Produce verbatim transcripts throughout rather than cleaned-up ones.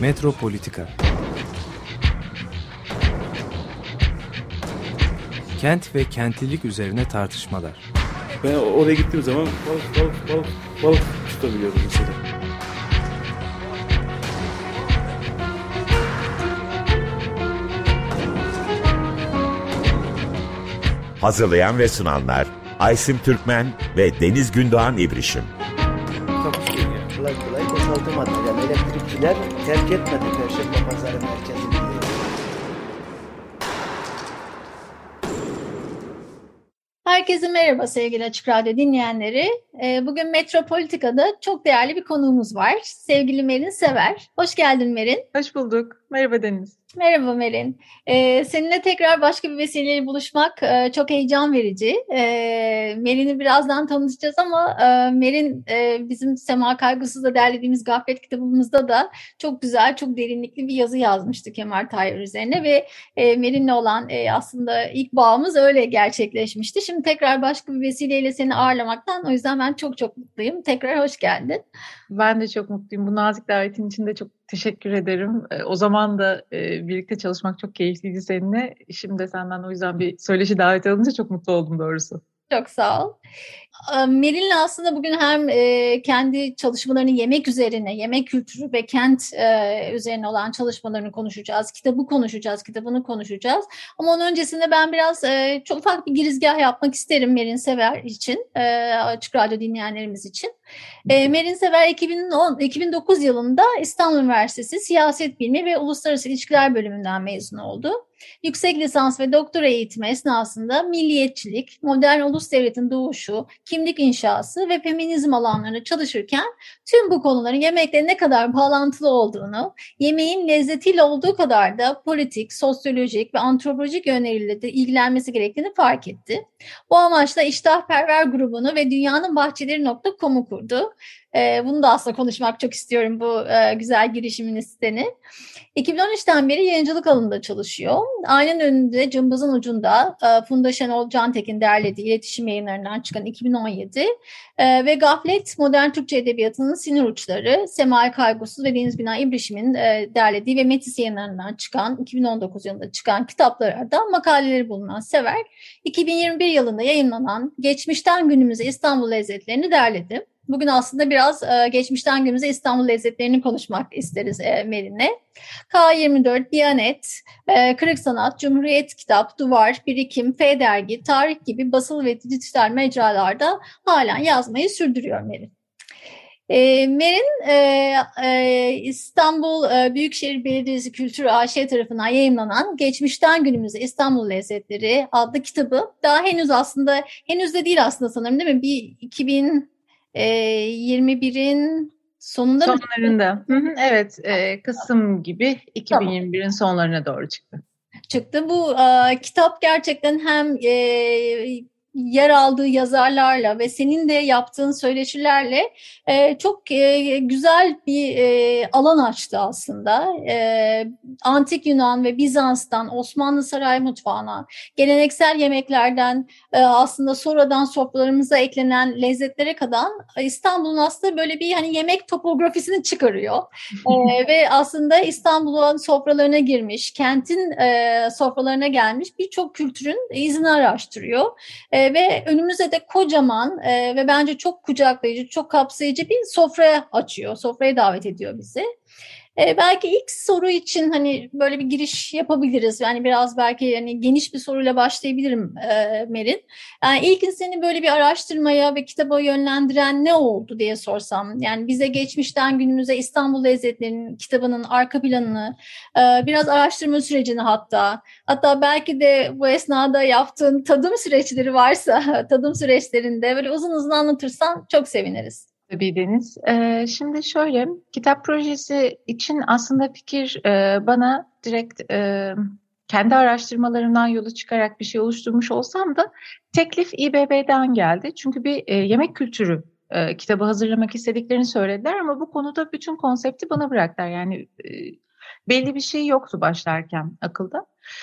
Metropolitika. Kent ve kentlilik üzerine tartışmalar. Ben oraya gittiğim zaman balık balık balık balık tutabiliyordum mesela. Hazırlayan ve sunanlar Aysim Türkmen ve Deniz Gündoğan İbrişim. Kolay kolay boşaltamadı. Yani elektrikçiler terk etmedi Perşembe Pazarı merkezini. Herkese merhaba sevgili Açık Radyo dinleyenleri. Bugün Metropolitika'da çok değerli bir konuğumuz var. Sevgili Merin Sever. Hoş geldin Merin. Hoş bulduk. Merhaba Deniz. Merhaba Merin. Ee, seninle tekrar başka bir vesileyle buluşmak e, çok heyecan verici. E, Merin'i birazdan tanışacağız ama e, Merin e, bizim Sema Kaygısız'da derlediğimiz Gaflet kitabımızda da çok güzel, çok derinlikli bir yazı yazmıştı Kemal Tahir üzerine ve e, Merin'le olan e, aslında ilk bağımız öyle gerçekleşmişti. Şimdi tekrar başka bir vesileyle seni ağırlamaktan o yüzden ben çok çok mutluyum. Tekrar hoş geldin. Ben de çok mutluyum. Bu nazik davetin için de çok teşekkür ederim. E, o zaman da e, birlikte çalışmak çok keyifliydi seninle. Şimdi de senden o yüzden bir söyleşi davet alınca çok mutlu oldum doğrusu. Çok sağ ol. Merin'le aslında bugün hem e, kendi çalışmalarını yemek üzerine, yemek kültürü ve kent e, üzerine olan çalışmalarını konuşacağız. Kitabı konuşacağız, kitabını konuşacağız. Ama onun öncesinde ben biraz e, çok ufak bir girizgah yapmak isterim Merin Sever için, e, Açık Radyo dinleyenlerimiz için. E, Merin Sever iki bin on, iki bin dokuz yılında İstanbul Üniversitesi Siyaset Bilimi ve Uluslararası İlişkiler bölümünden mezun oldu. Yüksek lisans ve doktora eğitimi esnasında milliyetçilik, modern ulus devletin doğuşu, kimlik inşası ve feminizm alanlarında çalışırken tüm bu konuların yemekle ne kadar bağlantılı olduğunu, yemeğin lezzetiyle olduğu kadar da politik, sosyolojik ve antropolojik yönleriyle de ilgilenmesi gerektiğini fark etti. Bu amaçla İştahperver grubunu ve dünyanın bahçeleri nokta com'u kurdu. Bunu da aslında konuşmak çok istiyorum bu güzel girişimin siteni. iki bin on üçten beri yayıncılık alanında çalışıyor. Aynen önünde cımbızın ucunda Funda Şenol Cantekin derlediği iletişim yayınlarından çıkan iki bin on yedi ve Gaflet Modern Türkçe Edebiyatı'nın sinir uçları Sema Kaygısız ve Deniz Gündoğan İbrişim'in derlediği ve Metis yayınlarından çıkan iki bin on dokuz yılında çıkan kitaplardan makaleleri bulunan Sever, iki bin yirmi bir yılında yayınlanan Geçmişten Günümüze İstanbul Lezzetlerini derledi. Bugün aslında biraz e, geçmişten günümüze İstanbul lezzetlerini konuşmak isteriz e, Merin'le. K yirmi dört, Diyanet, e, Kırık Sanat, Cumhuriyet Kitap, Duvar, Birikim, F Dergi, Tarih gibi basılı ve dijital mecralarda halen yazmayı sürdürüyor Merin. E, Merin e, e, İstanbul e, Büyükşehir Belediyesi Kültür A Ş tarafından yayımlanan Geçmişten Günümüze İstanbul Lezzetleri adlı kitabı daha henüz aslında henüz de değil aslında sanırım değil mi? Bir iki bin yirmi birin sonunda sonlarında. Hı hı, evet, e, Kasım gibi iki bin yirmi birin tamam. Sonlarına doğru çıktı. Çıktı. Bu e, kitap gerçekten hem e, yer aldığı yazarlarla ve senin de yaptığın söyleşilerle e, çok e, güzel bir e, alan açtı aslında. E, Antik Yunan ve Bizans'tan Osmanlı saray mutfağına, geleneksel yemeklerden e, aslında sonradan sofralarımıza eklenen lezzetlere kadar İstanbul'un aslında böyle bir hani yemek topografisini çıkarıyor. e, ve aslında İstanbul'un sofralarına girmiş, kentin e, sofralarına gelmiş birçok kültürün izini araştırıyor. E, ve önümüze de kocaman e, ve bence çok kucaklayıcı, çok kapsayıcı bir sofraya açıyor, sofraya davet ediyor bizi. E, belki ilk soru için hani böyle bir giriş yapabiliriz. Yani biraz belki yani geniş bir soruyla başlayabilirim e, Merin. Yani ilk seni böyle bir araştırmaya ve kitaba yönlendiren ne oldu diye sorsam. Yani bize geçmişten günümüze İstanbul Lezzetleri'nin kitabının arka planını, e, biraz araştırma sürecini hatta, hatta belki de bu esnada yaptığın tadım süreçleri varsa, tadım süreçlerinde böyle uzun uzun anlatırsan çok seviniriz. Tabii Deniz. Ee, şimdi şöyle, kitap projesi için aslında fikir e, bana direkt e, kendi araştırmalarımdan yola çıkarak bir şey oluşturmuş olsam da teklif İBB'den geldi. Çünkü bir e, yemek kültürü e, kitabı hazırlamak istediklerini söylediler ama bu konuda bütün konsepti bana bıraktılar. Yani e, belli bir şey yoktu başlarken akılda.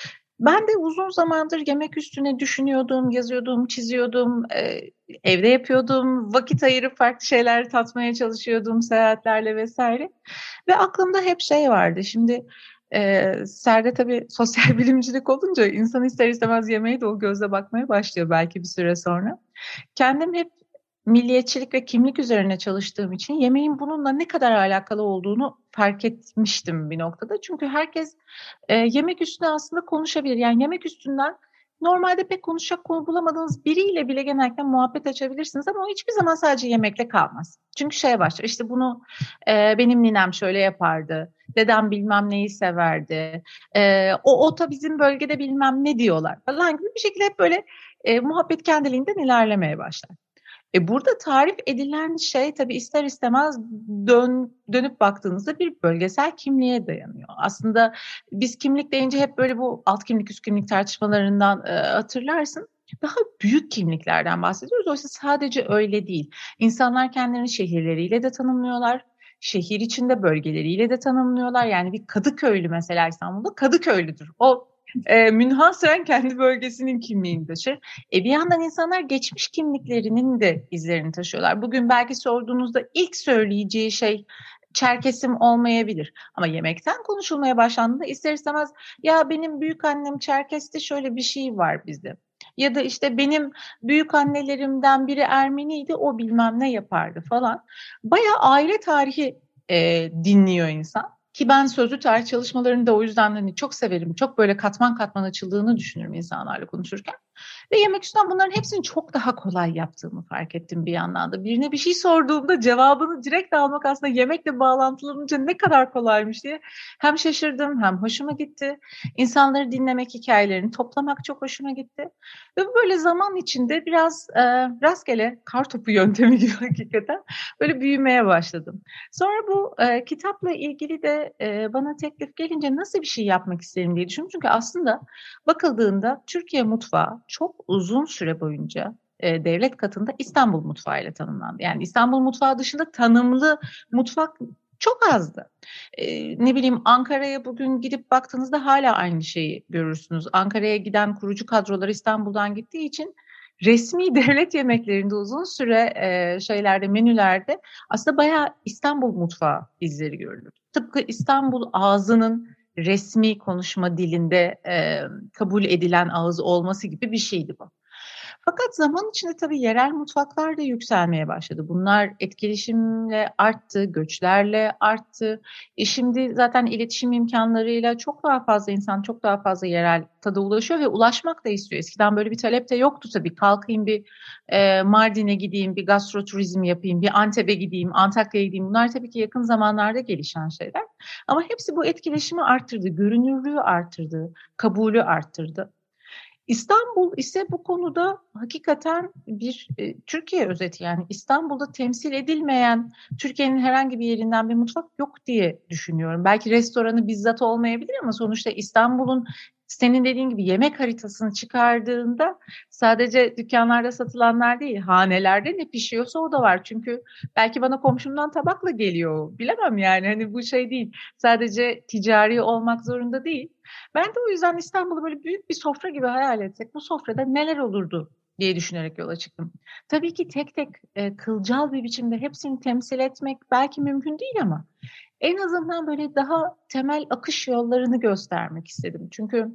Ben de uzun zamandır yemek üstüne düşünüyordum, yazıyordum, çiziyordum, e, evde yapıyordum, vakit ayırıp farklı şeyler tatmaya çalışıyordum seyahatlerle vesaire. Ve aklımda hep şey vardı. Şimdi e, Serde tabii sosyal bilimcilik olunca insan ister istemez yemeğe de o gözle bakmaya başlıyor belki bir süre sonra. Kendim hep milliyetçilik ve kimlik üzerine çalıştığım için yemeğin bununla ne kadar alakalı olduğunu fark etmiştim bir noktada. Çünkü herkes e, yemek üstüne aslında konuşabilir. Yani yemek üstünden normalde pek konuşacak konu bulamadığınız biriyle bile genellikle muhabbet açabilirsiniz ama o hiçbir zaman sadece yemekle kalmaz. Çünkü şeye başlar, işte bunu e, benim ninem şöyle yapardı, dedem bilmem neyi severdi, e, o ota bizim bölgede bilmem ne diyorlar falan gibi bir şekilde hep böyle e, muhabbet kendiliğinden ilerlemeye başlar. E burada tarif edilen şey tabii ister istemez dön, dönüp baktığınızda bir bölgesel kimliğe dayanıyor. Aslında biz kimlik deyince hep böyle bu alt kimlik üst kimlik tartışmalarından e, hatırlarsın. Daha büyük kimliklerden bahsediyoruz. Oysa sadece öyle değil. İnsanlar kendilerini şehirleriyle de tanımlıyorlar. Şehir içinde bölgeleriyle de tanımlıyorlar. Yani bir Kadıköylü mesela İstanbul'da Kadıköylüdür. O e, münhasıren kendi bölgesinin kimliğini taşır. E, bir yandan insanlar geçmiş kimliklerinin de izlerini taşıyorlar. Bugün belki sorduğunuzda ilk söyleyeceği şey Çerkesim olmayabilir. Ama yemekten konuşulmaya başlandığında ister istemez ya benim büyük annem Çerkes'te şöyle bir şey var bizde. Ya da işte benim büyük annelerimden biri Ermeniydi, o bilmem ne yapardı falan. Bayağı aile tarihi e, dinliyor insan. Ki ben sözlü tarih çalışmalarını da o yüzden hani çok severim. Çok böyle katman katman açıldığını düşünürüm insanlarla konuşurken. Ve yemek üstünden bunların hepsini çok daha kolay yaptığımı fark ettim bir yandan da. Birine bir şey sorduğumda cevabını direkt almak aslında yemekle bağlantılanınca ne kadar kolaymış diye hem şaşırdım hem hoşuma gitti. İnsanları dinlemek, hikayelerini toplamak çok hoşuma gitti. Ve böyle zaman içinde biraz e, rastgele kartopu yöntemi gibi hakikaten böyle büyümeye başladım. Sonra bu e, kitapla ilgili de e, bana teklif gelince nasıl bir şey yapmak isterim diye düşündüm. Çünkü aslında bakıldığında Türkiye mutfağı çok uzun süre boyunca e, devlet katında İstanbul mutfağı ile tanımlandı. Yani İstanbul mutfağı dışında tanımlı mutfak çok azdı. E, ne bileyim Ankara'ya bugün gidip baktığınızda hala aynı şeyi görürsünüz. Ankara'ya giden kurucu kadrolar İstanbul'dan gittiği için resmi devlet yemeklerinde uzun süre e, şeylerde, menülerde aslında bayağı İstanbul mutfağı izleri görülür. Tıpkı İstanbul ağzının resmi konuşma dilinde e, kabul edilen ağız olması gibi bir şeydi bu. Fakat zaman içinde tabii yerel mutfaklar da yükselmeye başladı. Bunlar etkileşimle arttı, göçlerle arttı. E şimdi zaten iletişim imkanlarıyla çok daha fazla insan, çok daha fazla yerel tada ulaşıyor ve ulaşmak da istiyor. Eskiden böyle bir talep de yoktu tabii. Kalkayım bir e, Mardin'e gideyim, bir gastroturizm yapayım, bir Antep'e gideyim, Antakya'ya gideyim. Bunlar tabii ki yakın zamanlarda gelişen şeyler. Ama hepsi bu etkileşimi arttırdı, görünürlüğü arttırdı, kabulü arttırdı. İstanbul ise bu konuda hakikaten bir e, Türkiye özeti, yani İstanbul'da temsil edilmeyen Türkiye'nin herhangi bir yerinden bir mutfak yok diye düşünüyorum. Belki restoranı bizzat olmayabilir ama sonuçta İstanbul'un senin dediğin gibi yemek haritasını çıkardığında sadece dükkanlarda satılanlar değil, hanelerde ne pişiyorsa o da var. Çünkü belki bana komşumdan tabakla geliyor, bilemem yani, hani bu şey değil, sadece ticari olmak zorunda değil. Ben de o yüzden İstanbul'u böyle büyük bir sofra gibi hayal etsek bu sofrada neler olurdu diye düşünerek yola çıktım. Tabii ki tek tek e, kılcal bir biçimde hepsini temsil etmek belki mümkün değil ama en azından böyle daha temel akış yollarını göstermek istedim. Çünkü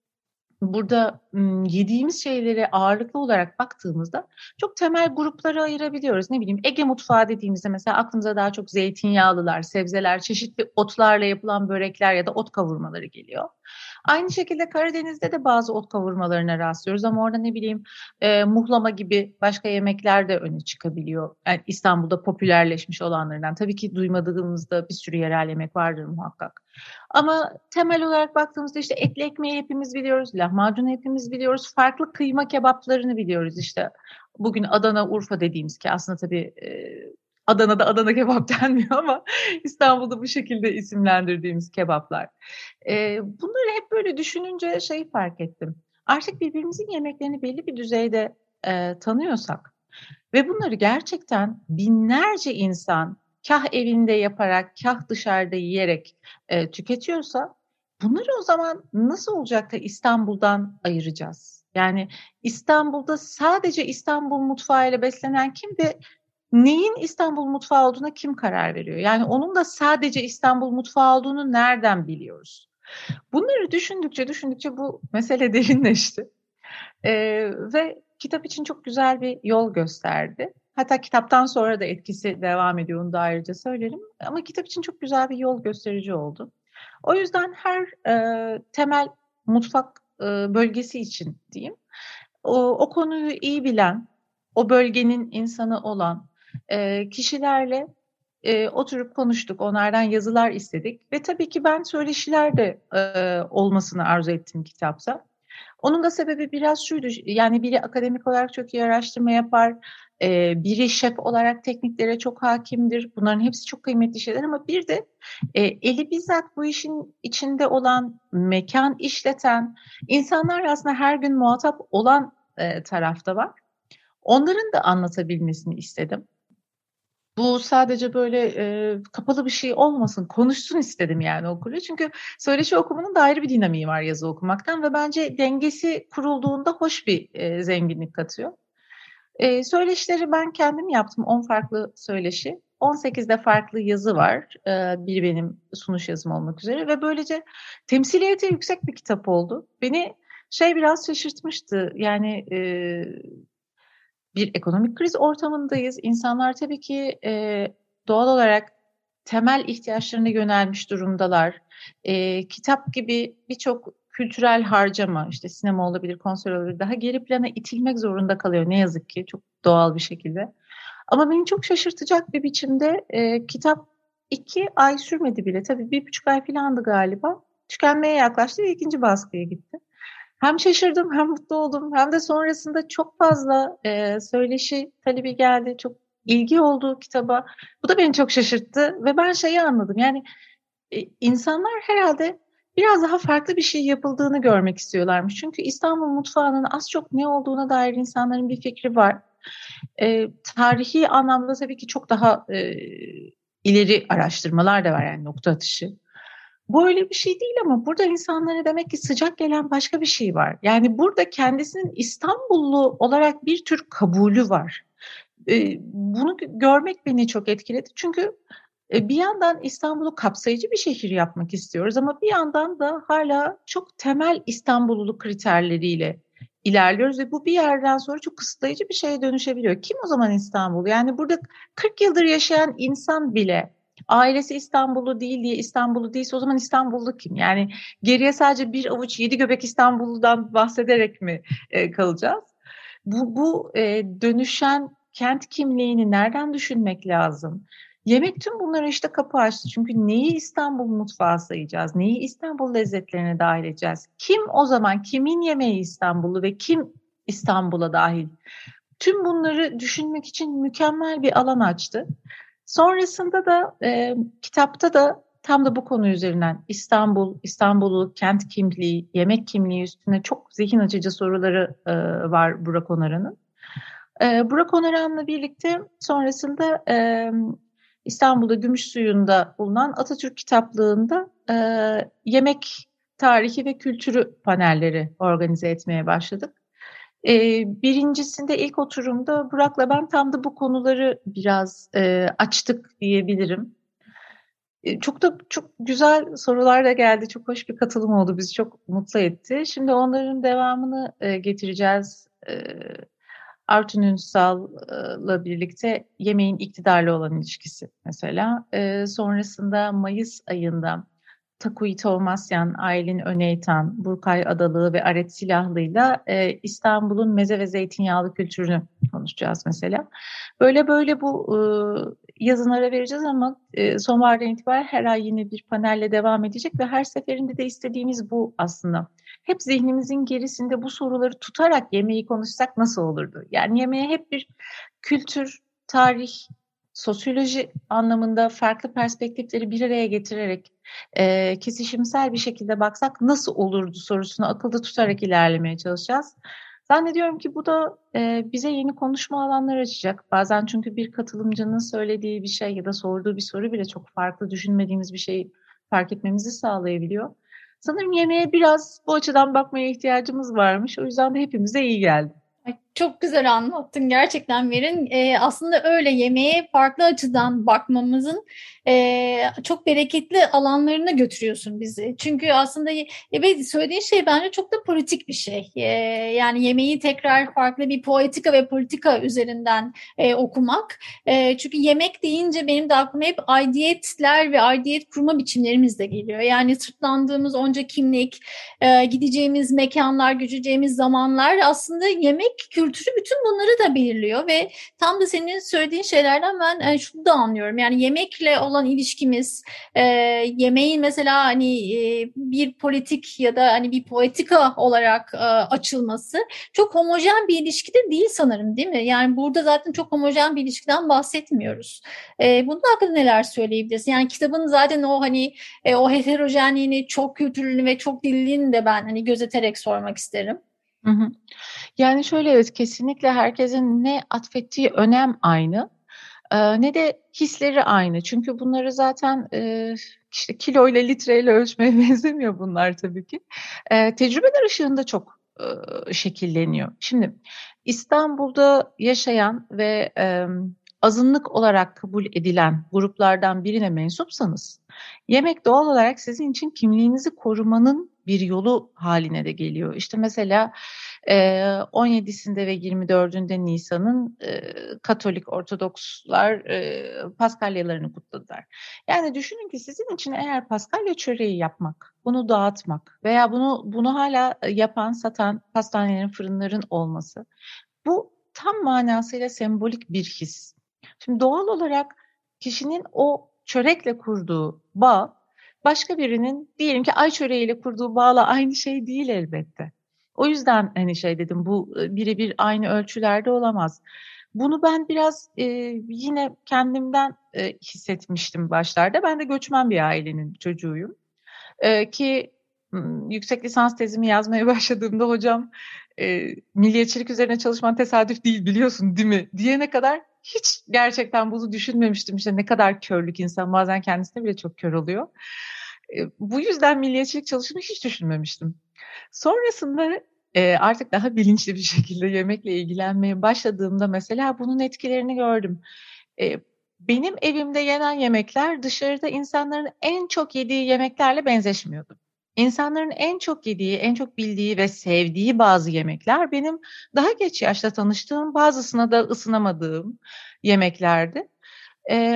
burada yediğimiz şeylere ağırlıklı olarak baktığımızda çok temel gruplara ayırabiliyoruz. Ne bileyim, Ege mutfağı dediğimizde mesela aklımıza daha çok zeytinyağlılar, sebzeler, çeşitli otlarla yapılan börekler ya da ot kavurmaları geliyor. Aynı şekilde Karadeniz'de de bazı ot kavurmalarına rastlıyoruz ama orada ne bileyim e, muhlama gibi başka yemekler de öne çıkabiliyor. Yani İstanbul'da popülerleşmiş olanlardan. Tabii ki duymadığımızda bir sürü yerel yemek vardır muhakkak. Ama temel olarak baktığımızda işte etli ekmeği hepimiz biliyoruz, lahmacunu hepimiz biliyoruz, farklı kıyma kebaplarını biliyoruz işte. Bugün Adana, Urfa dediğimiz, ki aslında tabii e, Adana'da Adana kebap denmiyor ama İstanbul'da bu şekilde isimlendirdiğimiz kebaplar. E, bunları hep böyle düşününce şey fark ettim. Artık birbirimizin yemeklerini belli bir düzeyde e, tanıyorsak ve bunları gerçekten binlerce insan kah evinde yaparak, kah dışarıda yiyerek e, tüketiyorsa, bunları o zaman nasıl olacak da İstanbul'dan ayıracağız? Yani İstanbul'da sadece İstanbul mutfağıyla beslenen kim ve neyin İstanbul mutfağı olduğuna kim karar veriyor? Yani onun da sadece İstanbul mutfağı olduğunu nereden biliyoruz? Bunları düşündükçe düşündükçe bu mesele derinleşti. Ee, ve kitap için çok güzel bir yol gösterdi. Hatta kitaptan sonra da etkisi devam ediyor, onu da ayrıca söylerim. Ama kitap için çok güzel bir yol gösterici oldu. O yüzden her e, temel mutfak e, bölgesi için diyeyim, o, o konuyu iyi bilen, o bölgenin insanı olan e, kişilerle e, oturup konuştuk. Onlardan yazılar istedik ve tabii ki ben söyleşiler de e, olmasını arzu ettim kitapta. Onun da sebebi biraz şuydu, yani biri akademik olarak çok iyi araştırma yapar, e, biri şef olarak tekniklere çok hakimdir. Bunların hepsi çok kıymetli şeyler ama bir de e, eli bizzat bu işin içinde olan, mekan işleten, insanlar aslında her gün muhatap olan e, tarafta var. Onların da anlatabilmesini istedim. Bu sadece böyle e, kapalı bir şey olmasın, konuşsun istedim yani okuru. Çünkü söyleşi okumanın da ayrı bir dinamiği var yazı okumaktan ve bence dengesi kurulduğunda hoş bir e, zenginlik katıyor. E, söyleşileri ben kendim yaptım, on farklı söyleşi. on sekizde farklı yazı var, e, biri benim sunuş yazım olmak üzere ve böylece temsiliyeti yüksek bir kitap oldu. Beni şey biraz şaşırtmıştı, yani... E, bir ekonomik kriz ortamındayız. İnsanlar tabii ki e, doğal olarak temel ihtiyaçlarına yönelmiş durumdalar. E, kitap gibi birçok kültürel harcama, işte sinema olabilir, konser olabilir, daha geri plana itilmek zorunda kalıyor ne yazık ki, çok doğal bir şekilde. Ama beni çok şaşırtacak bir biçimde e, kitap iki ay sürmedi bile. Tabii bir buçuk ay falandı galiba. Tükenmeye yaklaştı ve ikinci baskıya gitti. Hem şaşırdım, hem mutlu oldum, hem de sonrasında çok fazla e, söyleşi talebi geldi, çok ilgi oldu kitaba. Bu da beni çok şaşırttı ve ben şeyi anladım. Yani e, insanlar herhalde biraz daha farklı bir şey yapıldığını görmek istiyorlarmış. Çünkü İstanbul mutfağının az çok ne olduğuna dair insanların bir fikri var. E, tarihi anlamda tabii ki çok daha e, ileri araştırmalar da var, yani nokta atışı. Bu öyle bir şey değil ama burada insanlara demek ki sıcak gelen başka bir şey var. Yani burada kendisinin İstanbullu olarak bir tür kabulü var. Ee, bunu görmek beni çok etkiledi. Çünkü e, bir yandan İstanbul'u kapsayıcı bir şehir yapmak istiyoruz ama bir yandan da hala çok temel İstanbulluluk kriterleriyle ilerliyoruz ve bu bir yerden sonra çok kısıtlayıcı bir şeye dönüşebiliyor. Kim o zaman İstanbul? Yani burada kırk yıldır yaşayan insan bile ailesi İstanbullu değil diye İstanbullu değilse o zaman İstanbullu kim? Yani geriye sadece bir avuç yedi göbek İstanbullu'dan bahsederek mi e, kalacağız? Bu, bu e, dönüşen kent kimliğini nereden düşünmek lazım? Yemek tüm bunlara işte kapı açtı. Çünkü neyi İstanbul mutfağı sayacağız? Neyi İstanbul lezzetlerine dahil edeceğiz? Kim o zaman, kimin yemeği İstanbullu ve kim İstanbul'a dahil? Tüm bunları düşünmek için mükemmel bir alan açtı. Sonrasında da e, kitapta da tam da bu konu üzerinden İstanbul, İstanbul'u, kent kimliği, yemek kimliği üstüne çok zihin açıcı soruları e, var Burak Onaran'ın. E, Burak Onaran'la birlikte sonrasında e, İstanbul'da Gümüşsuyu'nda bulunan Atatürk Kitaplığı'nda e, yemek tarihi ve kültürü panelleri organize etmeye başladık. Ee, birincisinde ilk oturumda Burak'la ben tam da bu konuları biraz e, açtık diyebilirim. E, çok da çok güzel sorular da geldi. Çok hoş bir katılım oldu. Bizi çok mutlu etti. Şimdi onların devamını e, getireceğiz. E, Artun Ünsal'la birlikte yemeğin iktidarla olan ilişkisi mesela. E, sonrasında Mayıs ayında Takui Tovmasyan, Aylin Öneytan, Burkay Adalı ve Aret Silahlı'yla e, İstanbul'un meze ve zeytinyağlı kültürünü konuşacağız mesela. Böyle böyle bu e, yazınlara vereceğiz ama e, sonbahardan itibaren her ay yine bir panelle devam edecek ve her seferinde de istediğimiz bu aslında. Hep zihnimizin gerisinde bu soruları tutarak yemeği konuşsak nasıl olurdu? Yani yemeğe hep bir kültür, tarih, sosyoloji anlamında farklı perspektifleri bir araya getirerek e, kesişimsel bir şekilde baksak nasıl olurdu sorusunu akılda tutarak ilerlemeye çalışacağız. Zannediyorum ki bu da e, bize yeni konuşma alanları açacak. Bazen çünkü bir katılımcının söylediği bir şey ya da sorduğu bir soru bile çok farklı, düşünmediğimiz bir şey fark etmemizi sağlayabiliyor. Sanırım yemeğe biraz bu açıdan bakmaya ihtiyacımız varmış. O yüzden de hepimize iyi geldi. Ay, çok güzel anlattın gerçekten Verin. Ee, aslında öyle yemeğe farklı açıdan bakmamızın e, çok bereketli alanlarına götürüyorsun bizi. Çünkü aslında evet, söylediğin şey bence çok da politik bir şey. Ee, yani yemeği tekrar farklı bir poetika ve politika üzerinden e, okumak. E, çünkü yemek deyince benim de aklıma hep aidiyetler ve aidiyet kurma biçimlerimiz de geliyor. Yani sırtlandığımız onca kimlik, e, gideceğimiz mekanlar, göçeceğimiz zamanlar aslında yemek kültürü bütün bunları da belirliyor ve tam da senin söylediğin şeylerden ben yani şunu da anlıyorum. Yani yemekle olan ilişkimiz, e, yemeğin mesela hani e, bir politik ya da hani bir poetika olarak e, açılması çok homojen bir ilişkide değil sanırım, değil mi? Yani burada zaten çok homojen bir ilişkiden bahsetmiyoruz. E, bunun hakkında neler söyleyebiliriz? Yani kitabın zaten o hani e, o heterojenliğini, çok kültürlülüğünü ve çok dilliliğini de ben hani gözeterek sormak isterim. Hı hı. Yani şöyle, evet, kesinlikle herkesin ne atfettiği önem aynı, e, ne de hisleri aynı. Çünkü bunları zaten e, işte kiloyla, litreyle ölçmeye benzemiyor bunlar tabii ki. E, tecrübeler ışığında çok e, şekilleniyor. Şimdi İstanbul'da yaşayan ve e, azınlık olarak kabul edilen gruplardan birine mensupsanız, yemek doğal olarak sizin için kimliğinizi korumanın bir yolu haline de geliyor. İşte mesela on yedisinde ve yirmi dördünde Nisan'ın Katolik Ortodokslar Paskalyalarını kutladılar. Yani düşünün ki sizin için eğer Paskalya çöreği yapmak, bunu dağıtmak veya bunu bunu hala yapan, satan pastanelerin, fırınların olması, bu tam manasıyla sembolik bir his. Şimdi doğal olarak kişinin o çörekle kurduğu bağ, başka birinin diyelim ki ay çöreğiyle kurduğu bağla aynı şey değil elbette. O yüzden hani şey dedim, bu birebir aynı ölçülerde olamaz. Bunu ben biraz e, yine kendimden e, hissetmiştim başlarda. Ben de göçmen bir ailenin çocuğuyum. E, ki yüksek lisans tezimi yazmaya başladığımda hocam e, milliyetçilik üzerine çalışman tesadüf değil biliyorsun değil mi diyene kadar hiç gerçekten bunu düşünmemiştim. İşte ne kadar körlük, insan bazen kendisine bile çok kör oluyor. E, bu yüzden milliyetçilik çalışımı hiç düşünmemiştim. Sonrasında e, artık daha bilinçli bir şekilde yemekle ilgilenmeye başladığımda mesela bunun etkilerini gördüm. E, benim evimde yenen yemekler dışarıda insanların en çok yediği yemeklerle benzeşmiyordu. İnsanların en çok yediği, en çok bildiği ve sevdiği bazı yemekler benim daha geç yaşta tanıştığım, bazısına da ısınamadığım yemeklerdi. E,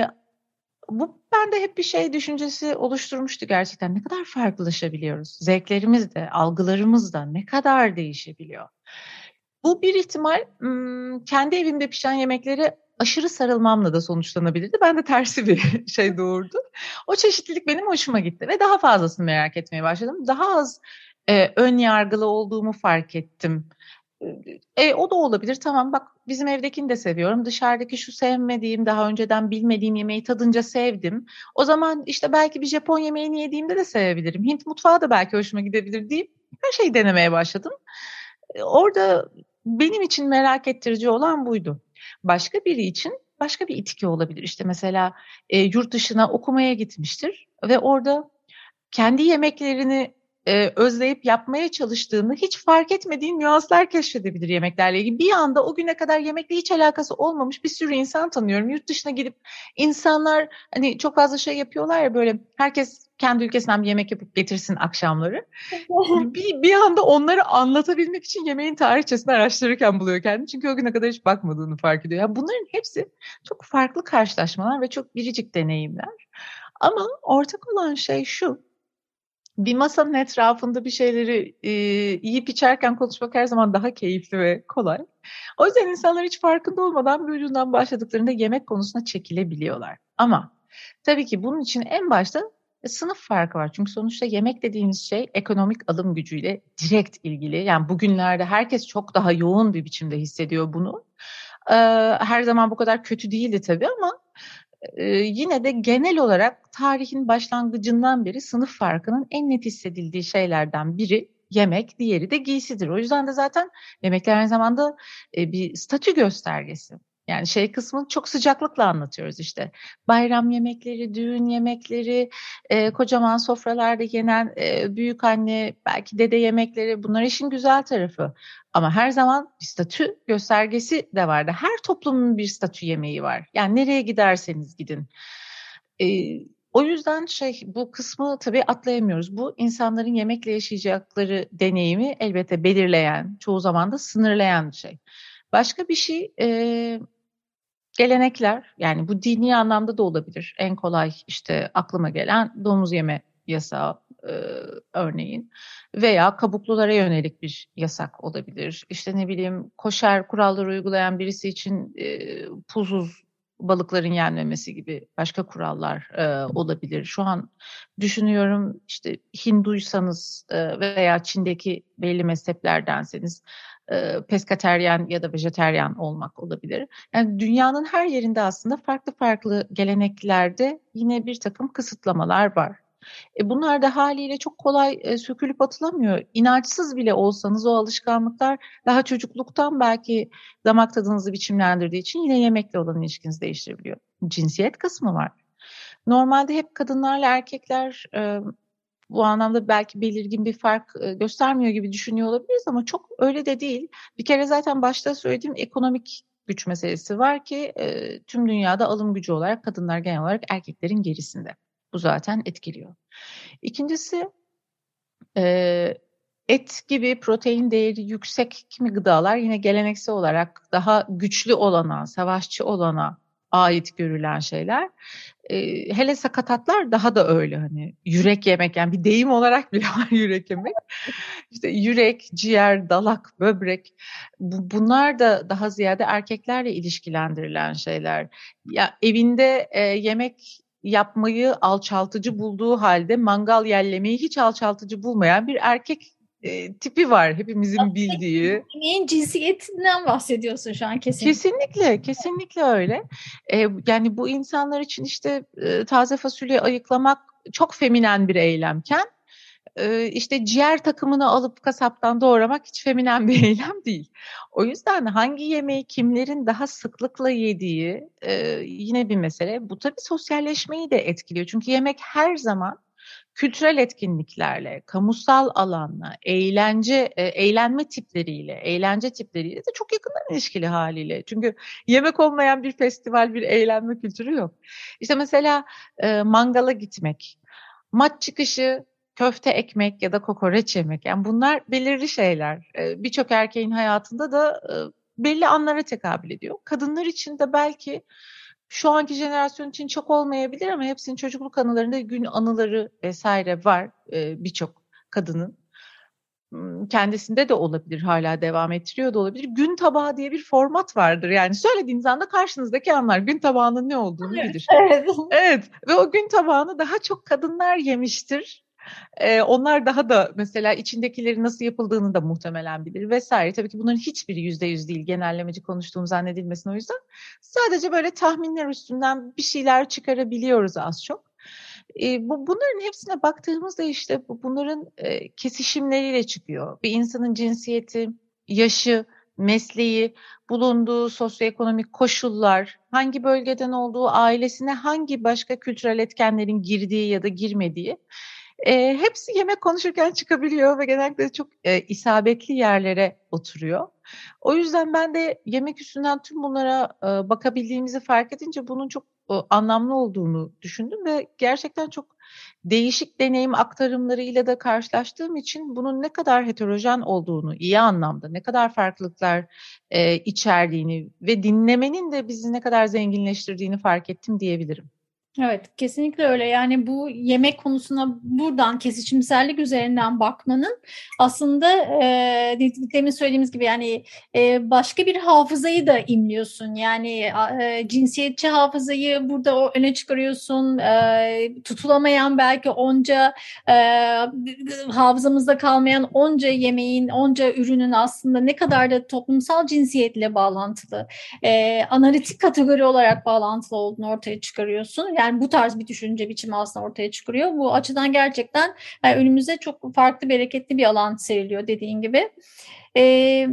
Bu bende hep bir şey düşüncesi oluşturmuştu gerçekten. Ne kadar farklılaşabiliyoruz. Zevklerimiz de, algılarımız da ne kadar değişebiliyor. Bu bir ihtimal kendi evimde pişen yemekleri aşırı sarılmamla da sonuçlanabilirdi. Ben de tersi bir şey doğurdu. O çeşitlilik benim hoşuma gitti ve daha fazlasını merak etmeye başladım. Daha az e, ön yargılı olduğumu fark ettim. E, o da olabilir. Tamam, bak bizim evdekini de seviyorum. Dışarıdaki şu sevmediğim, daha önceden bilmediğim yemeği tadınca sevdim. O zaman işte belki bir Japon yemeğini yediğimde de sevebilirim. Hint mutfağı da belki hoşuma gidebilir deyip her şeyi denemeye başladım. E, orada benim için merak ettirici olan buydu. Başka biri için başka bir itki olabilir. İşte mesela e, yurt dışına okumaya gitmiştir ve orada kendi yemeklerini e, özleyip yapmaya çalıştığını hiç fark etmediğin nüanslar keşfedebilir yemeklerle ilgili. Bir anda o güne kadar yemekle hiç alakası olmamış bir sürü insan tanıyorum. Yurt dışına gidip insanlar hani çok fazla şey yapıyorlar ya, böyle herkes kendi ülkesinden bir yemek yapıp getirsin akşamları. bir, bir anda onları anlatabilmek için yemeğin tarihçesini araştırırken buluyor kendini. Çünkü o güne kadar hiç bakmadığını fark ediyor. Yani bunların hepsi çok farklı karşılaşmalar ve çok biricik deneyimler. Ama ortak olan şey şu: bir masanın etrafında bir şeyleri e, yiyip içerken konuşmak her zaman daha keyifli ve kolay. O yüzden insanlar hiç farkında olmadan bir ucundan başladıklarında yemek konusuna çekilebiliyorlar. Ama tabii ki bunun için en başta sınıf farkı var. Çünkü sonuçta yemek dediğimiz şey ekonomik alım gücüyle direkt ilgili. Yani bugünlerde herkes çok daha yoğun bir biçimde hissediyor bunu. Ee, her zaman bu kadar kötü değildi tabii ama Ee, yine de genel olarak tarihin başlangıcından beri sınıf farkının en net hissedildiği şeylerden biri yemek, diğeri de giysidir. O yüzden de zaten yemekler aynı zamanda e, bir statü göstergesi. Yani şey kısmını çok sıcaklıkla anlatıyoruz işte. Bayram yemekleri, düğün yemekleri, e, kocaman sofralarda yenen e, büyük anne, belki dede yemekleri, bunlar işin güzel tarafı. Ama her zaman bir statü göstergesi de vardı. Her toplumun bir statü yemeği var. Yani nereye giderseniz gidin. E, O yüzden şey, bu kısmı tabii atlayamıyoruz. Bu insanların yemekle yaşayacakları deneyimi elbette belirleyen, çoğu zaman da sınırlayan bir şey. Başka bir şey, e, gelenekler, yani bu dini anlamda da olabilir. En kolay işte aklıma gelen domuz yeme yasağı e, örneğin, veya kabuklulara yönelik bir yasak olabilir. İşte ne bileyim, koşer kuralları uygulayan birisi için e, pulsuz balıkların yenmemesi gibi başka kurallar e, olabilir. Şu an düşünüyorum, işte Hinduysanız e, veya Çin'deki belli mezheplerdenseniz e, peskateryen ya da vejeteryan olmak olabilir. Yani dünyanın her yerinde aslında farklı farklı geleneklerde yine bir takım kısıtlamalar var. E bunlar da haliyle çok kolay e, sökülüp atılamıyor. İnançsız bile olsanız o alışkanlıklar daha çocukluktan belki damak tadınızı biçimlendirdiği için yine yemekle olan ilişkinizi değiştirebiliyor. Cinsiyet kısmı var. Normalde hep kadınlarla erkekler e, bu anlamda belki belirgin bir fark e, göstermiyor gibi düşünüyor olabiliriz ama çok öyle de değil. Bir kere zaten başta söylediğim ekonomik güç meselesi var ki e, tüm dünyada alım gücü olarak kadınlar genel olarak erkeklerin gerisinde. Bu zaten etkiliyor. İkincisi, e, et gibi protein değeri yüksek kimi gıdalar yine geleneksel olarak daha güçlü olana, savaşçı olana ait görülen şeyler. E, hele sakatatlar daha da öyle, hani yürek yemek, yani bir deyim olarak bile var yürek yemek. İşte yürek, ciğer, dalak, böbrek, bu, bunlar da daha ziyade erkeklerle ilişkilendirilen şeyler. Ya evinde e, yemek yapmayı alçaltıcı bulduğu halde mangal yerlemeyi hiç alçaltıcı bulmayan bir erkek e, tipi var hepimizin bildiği. Yemeğin cinsiyetinden bahsediyorsun şu an kesin. Kesinlikle, kesinlikle öyle. E, yani bu insanlar için işte e, taze fasulye ayıklamak çok feminen bir eylemken, işte ciğer takımını alıp kasaptan doğramak hiç feminen bir eylem değil. O yüzden hangi yemeği kimlerin daha sıklıkla yediği e, yine bir mesele. Bu tabii sosyalleşmeyi de etkiliyor. Çünkü yemek her zaman kültürel etkinliklerle, kamusal alanla, eğlence, e, eğlenme tipleriyle, eğlence tipleriyle de çok yakından ilişkili haliyle. Çünkü yemek olmayan bir festival, bir eğlenme kültürü yok. İşte mesela e, mangala gitmek, maç çıkışı köfte ekmek ya da kokoreç yemek. Yani bunlar belirli şeyler. Ee, birçok erkeğin hayatında da e, belli anlara tekabül ediyor. Kadınlar için de belki şu anki jenerasyon için çok olmayabilir ama hepsinin çocukluk anılarında gün anıları vesaire var e, birçok kadının. Kendisinde de olabilir, hala devam ettiriyor da olabilir. Gün tabağı diye bir format vardır. Yani söylediğiniz anda karşınızdaki anlar gün tabağının ne olduğunu bilir. Evet. Evet, ve o gün tabağını daha çok kadınlar yemiştir. Ee, onlar daha da mesela içindekilerin nasıl yapıldığını da muhtemelen bilir vesaire. Tabii ki bunların hiçbiri yüzde yüz değil, genellemeci konuştuğum zannedilmesin o yüzden. Sadece böyle tahminler üstünden bir şeyler çıkarabiliyoruz az çok. E, bu, bunların hepsine baktığımızda işte bu, bunların e, kesişimleriyle çıkıyor. Bir insanın cinsiyeti, yaşı, mesleği, bulunduğu sosyoekonomik koşullar, hangi bölgeden olduğu, ailesine hangi başka kültürel etkenlerin girdiği ya da girmediği, e, hepsi yemek konuşurken çıkabiliyor ve genellikle çok e, isabetli yerlere oturuyor. O yüzden ben de yemek üstünden tüm bunlara e, bakabildiğimizi fark edince bunun çok e, anlamlı olduğunu düşündüm ve gerçekten çok değişik deneyim aktarımlarıyla da karşılaştığım için bunun ne kadar heterojen olduğunu, iyi anlamda ne kadar farklılıklar e, içerdiğini ve dinlemenin de bizi ne kadar zenginleştirdiğini fark ettim diyebilirim. Evet, kesinlikle öyle. Yani bu yemek konusuna buradan kesişimsellik üzerinden bakmanın aslında e, demin söylediğimiz gibi yani e, başka bir hafızayı da imliyorsun. Yani e, cinsiyetçi hafızayı burada o öne çıkarıyorsun. E, tutulamayan belki onca e, hafızamızda kalmayan onca yemeğin, onca ürünün aslında ne kadar da toplumsal cinsiyetle bağlantılı, e, analitik kategori olarak bağlantılı olduğunu ortaya çıkarıyorsun. Yani bu tarz bir düşünce biçimi aslında ortaya çıkıyor. Bu açıdan gerçekten yani önümüze çok farklı, bereketli bir alan seriliyor dediğin gibi. Ee,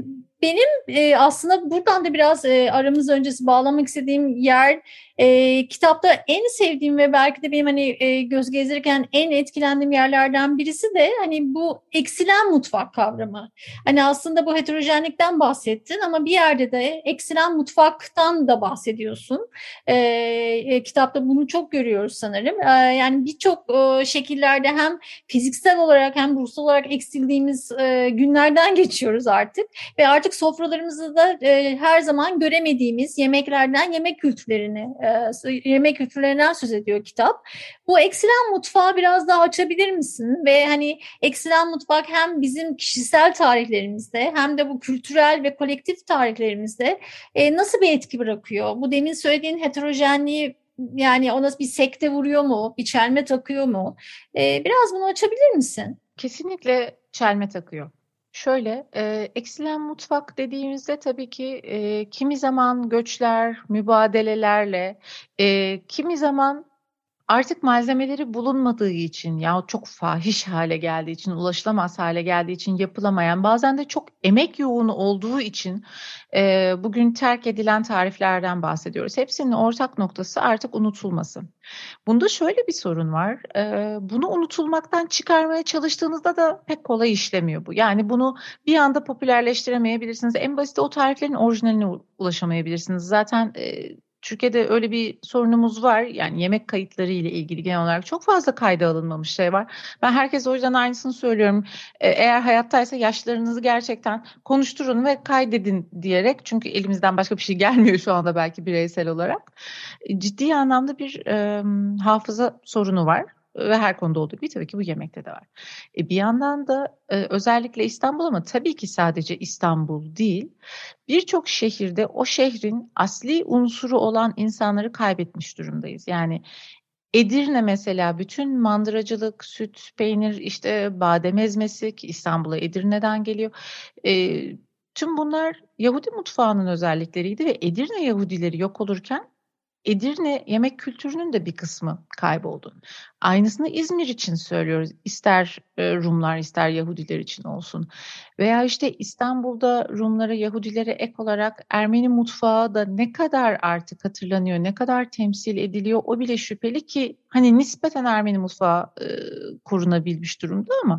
benim e, aslında buradan da biraz e, aramız öncesi bağlamak istediğim yer, e, kitapta en sevdiğim ve belki de benim hani e, göz gezdirirken en etkilendiğim yerlerden birisi de hani bu eksilen mutfak kavramı. Hani aslında bu heterojenlikten bahsettin ama bir yerde de eksilen mutfaktan da bahsediyorsun. E, e, kitapta bunu çok görüyoruz sanırım. E, yani birçok e, şekillerde hem fiziksel olarak hem ruhsal olarak eksildiğimiz e, günlerden geçiyoruz artık ve artık sofralarımızda da e, her zaman göremediğimiz yemeklerden, yemek kültürlerini, e, yemek kültürlerinden söz ediyor kitap. Bu eksilen mutfağı biraz daha açabilir misin? Ve hani eksilen mutfak hem bizim kişisel tarihlerimizde hem de bu kültürel ve kolektif tarihlerimizde e, nasıl bir etki bırakıyor? Bu demin söylediğin heterojenliği, yani ona bir sekte vuruyor mu, bir çelme takıyor mu? Ee, biraz bunu açabilir misin? Kesinlikle çelme takıyor. Şöyle, e, eksilen mutfak dediğimizde tabii ki e, kimi zaman göçler, mübadelelerle, e, kimi zaman artık malzemeleri bulunmadığı için yahut çok fahiş hale geldiği için, ulaşılamaz hale geldiği için yapılamayan, bazen de çok emek yoğunu olduğu için e, bugün terk edilen tariflerden bahsediyoruz. Hepsinin ortak noktası artık unutulması. Bunda şöyle bir sorun var. E, bunu unutulmaktan çıkarmaya çalıştığınızda da pek kolay işlemiyor bu. Yani bunu bir anda popülerleştiremeyebilirsiniz. En basit o tariflerin orijinaline ulaşamayabilirsiniz. Zaten e, Türkiye'de öyle bir sorunumuz var. Yani yemek kayıtları ile ilgili genel olarak çok fazla kayda alınmamış şey var. Ben herkese o yüzden aynısını söylüyorum. Eğer hayattaysa yaşlarınızı gerçekten konuşturun ve kaydedin diyerek. Çünkü elimizden başka bir şey gelmiyor şu anda belki bireysel olarak. Ciddi anlamda bir e, hafıza sorunu var. Ve her konuda olduğu gibi tabii ki bu yemekte de var. E bir yandan da e, özellikle İstanbul, ama tabii ki sadece İstanbul değil, birçok şehirde o şehrin asli unsuru olan insanları kaybetmiş durumdayız. Yani Edirne mesela bütün mandıracılık, süt, peynir, işte badem ezmesi ki İstanbul'a Edirne'den geliyor. E, tüm bunlar Yahudi mutfağının özellikleriydi ve Edirne Yahudileri yok olurken Edirne yemek kültürünün de bir kısmı kayboldu. Aynısını İzmir için söylüyoruz. İster Rumlar ister Yahudiler için olsun. Veya işte İstanbul'da Rumlara, Yahudilere ek olarak Ermeni mutfağı da ne kadar artık hatırlanıyor, ne kadar temsil ediliyor o bile şüpheli ki hani nispeten Ermeni mutfağı e, korunabilmiş durumda ama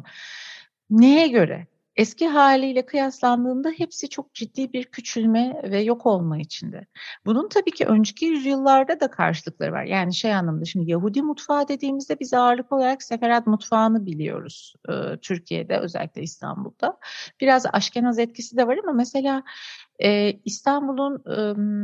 neye göre? Eski haliyle kıyaslandığında hepsi çok ciddi bir küçülme ve yok olma içinde. Bunun tabii ki önceki yüzyıllarda da karşılıkları var. Yani şey anlamda, şimdi Yahudi mutfağı dediğimizde biz ağırlık olarak Seferat mutfağını biliyoruz e, Türkiye'de, özellikle İstanbul'da. Biraz Aşkenaz etkisi de var ama mesela e, İstanbul'un e,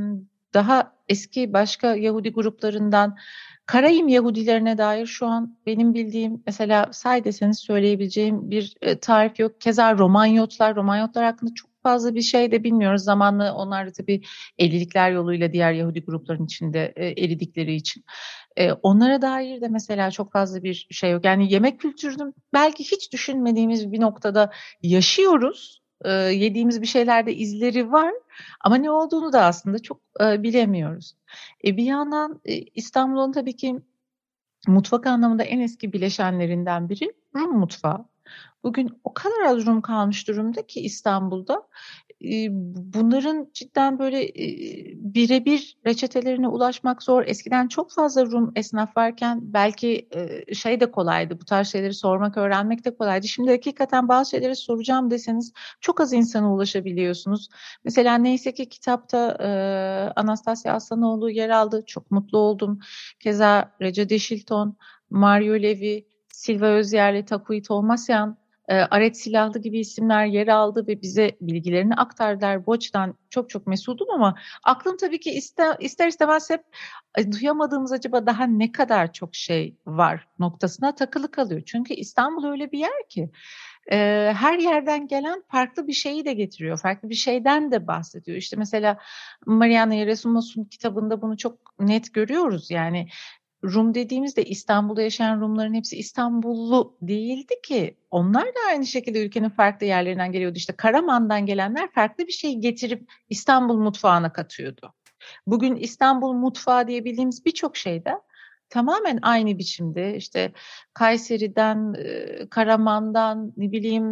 daha eski başka Yahudi gruplarından Karayim Yahudilerine dair şu an benim bildiğim, mesela say deseniz söyleyebileceğim bir e, tarif yok. Keza Romanyotlar, Romanyotlar hakkında çok fazla bir şey de bilmiyoruz. Zamanla onlar da tabii evlilikler yoluyla diğer Yahudi grupların içinde e, eridikleri için. E, onlara dair de mesela çok fazla bir şey yok. Yani yemek kültürünün belki hiç düşünmediğimiz bir noktada yaşıyoruz. E, yediğimiz bir şeylerde izleri var ama ne olduğunu da aslında çok e, bilemiyoruz. E, bir yandan e, İstanbul'un tabii ki mutfak anlamında en eski bileşenlerinden biri Rum mutfağı. Bugün o kadar az Rum kalmış durumda ki İstanbul'da e, bunların cidden böyle e, birebir reçetelerine ulaşmak zor. Eskiden çok fazla Rum esnaf varken belki e, şey de kolaydı, bu tarz şeyleri sormak, öğrenmek de kolaydı. Şimdi hakikaten bazı şeyleri soracağım deseniz çok az insana ulaşabiliyorsunuz. Mesela neyse ki kitapta e, Anastasia Aslanoğlu yer aldı. Çok mutlu oldum. Keza Reca Deşilton, Mario Levi, Silva Özyerli, Takuit Olmasyan, e, Aret Silahlı gibi isimler yer aldı ve bize bilgilerini aktardılar. Bu açıdan çok çok mesudum ama aklım tabii ki ister, ister istemez hep e, duyamadığımız acaba daha ne kadar çok şey var noktasına takılı kalıyor. Çünkü İstanbul öyle bir yer ki e, her yerden gelen farklı bir şeyi de getiriyor. Farklı bir şeyden de bahsediyor. İşte mesela Mariana Yeresumas'un kitabında bunu çok net görüyoruz. Yani Rum dediğimizde İstanbul'da yaşayan Rumların hepsi İstanbullu değildi ki. Onlar da aynı şekilde ülkenin farklı yerlerinden geliyordu. İşte Karaman'dan gelenler farklı bir şey getirip İstanbul mutfağına katıyordu. Bugün İstanbul mutfağı diye bildiğimiz birçok şeyde tamamen aynı biçimde, işte Kayseri'den, Karaman'dan, ne bileyim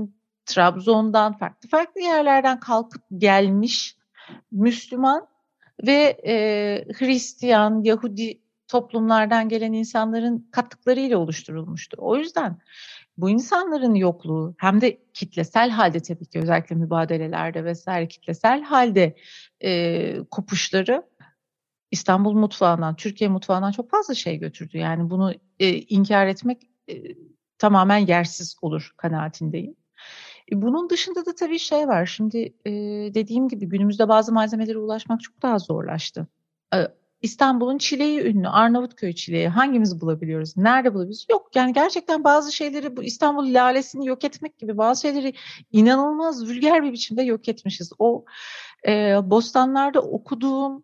Trabzon'dan, farklı farklı yerlerden kalkıp gelmiş Müslüman ve e, Hristiyan, Yahudi toplumlardan gelen insanların kattıklarıyla oluşturulmuştu. O yüzden bu insanların yokluğu hem de kitlesel halde, tabii ki özellikle mübadelelerde vesaire kitlesel halde e, kopuşları İstanbul mutfağından, Türkiye mutfağından çok fazla şey götürdü. Yani bunu e, inkar etmek e, tamamen yersiz olur kanaatindeyim. E, bunun dışında da tabii şey var. Şimdi e, dediğim gibi günümüzde bazı malzemelere ulaşmak çok daha zorlaştı. E, İstanbul'un çileği ünlü, Arnavutköy çileği hangimiz bulabiliyoruz? Nerede bulabiliyoruz? Yok, yani gerçekten bazı şeyleri, bu İstanbul lalesini yok etmek gibi bazı şeyleri inanılmaz vulgar bir biçimde yok etmişiz. O e, bostanlarda okuduğum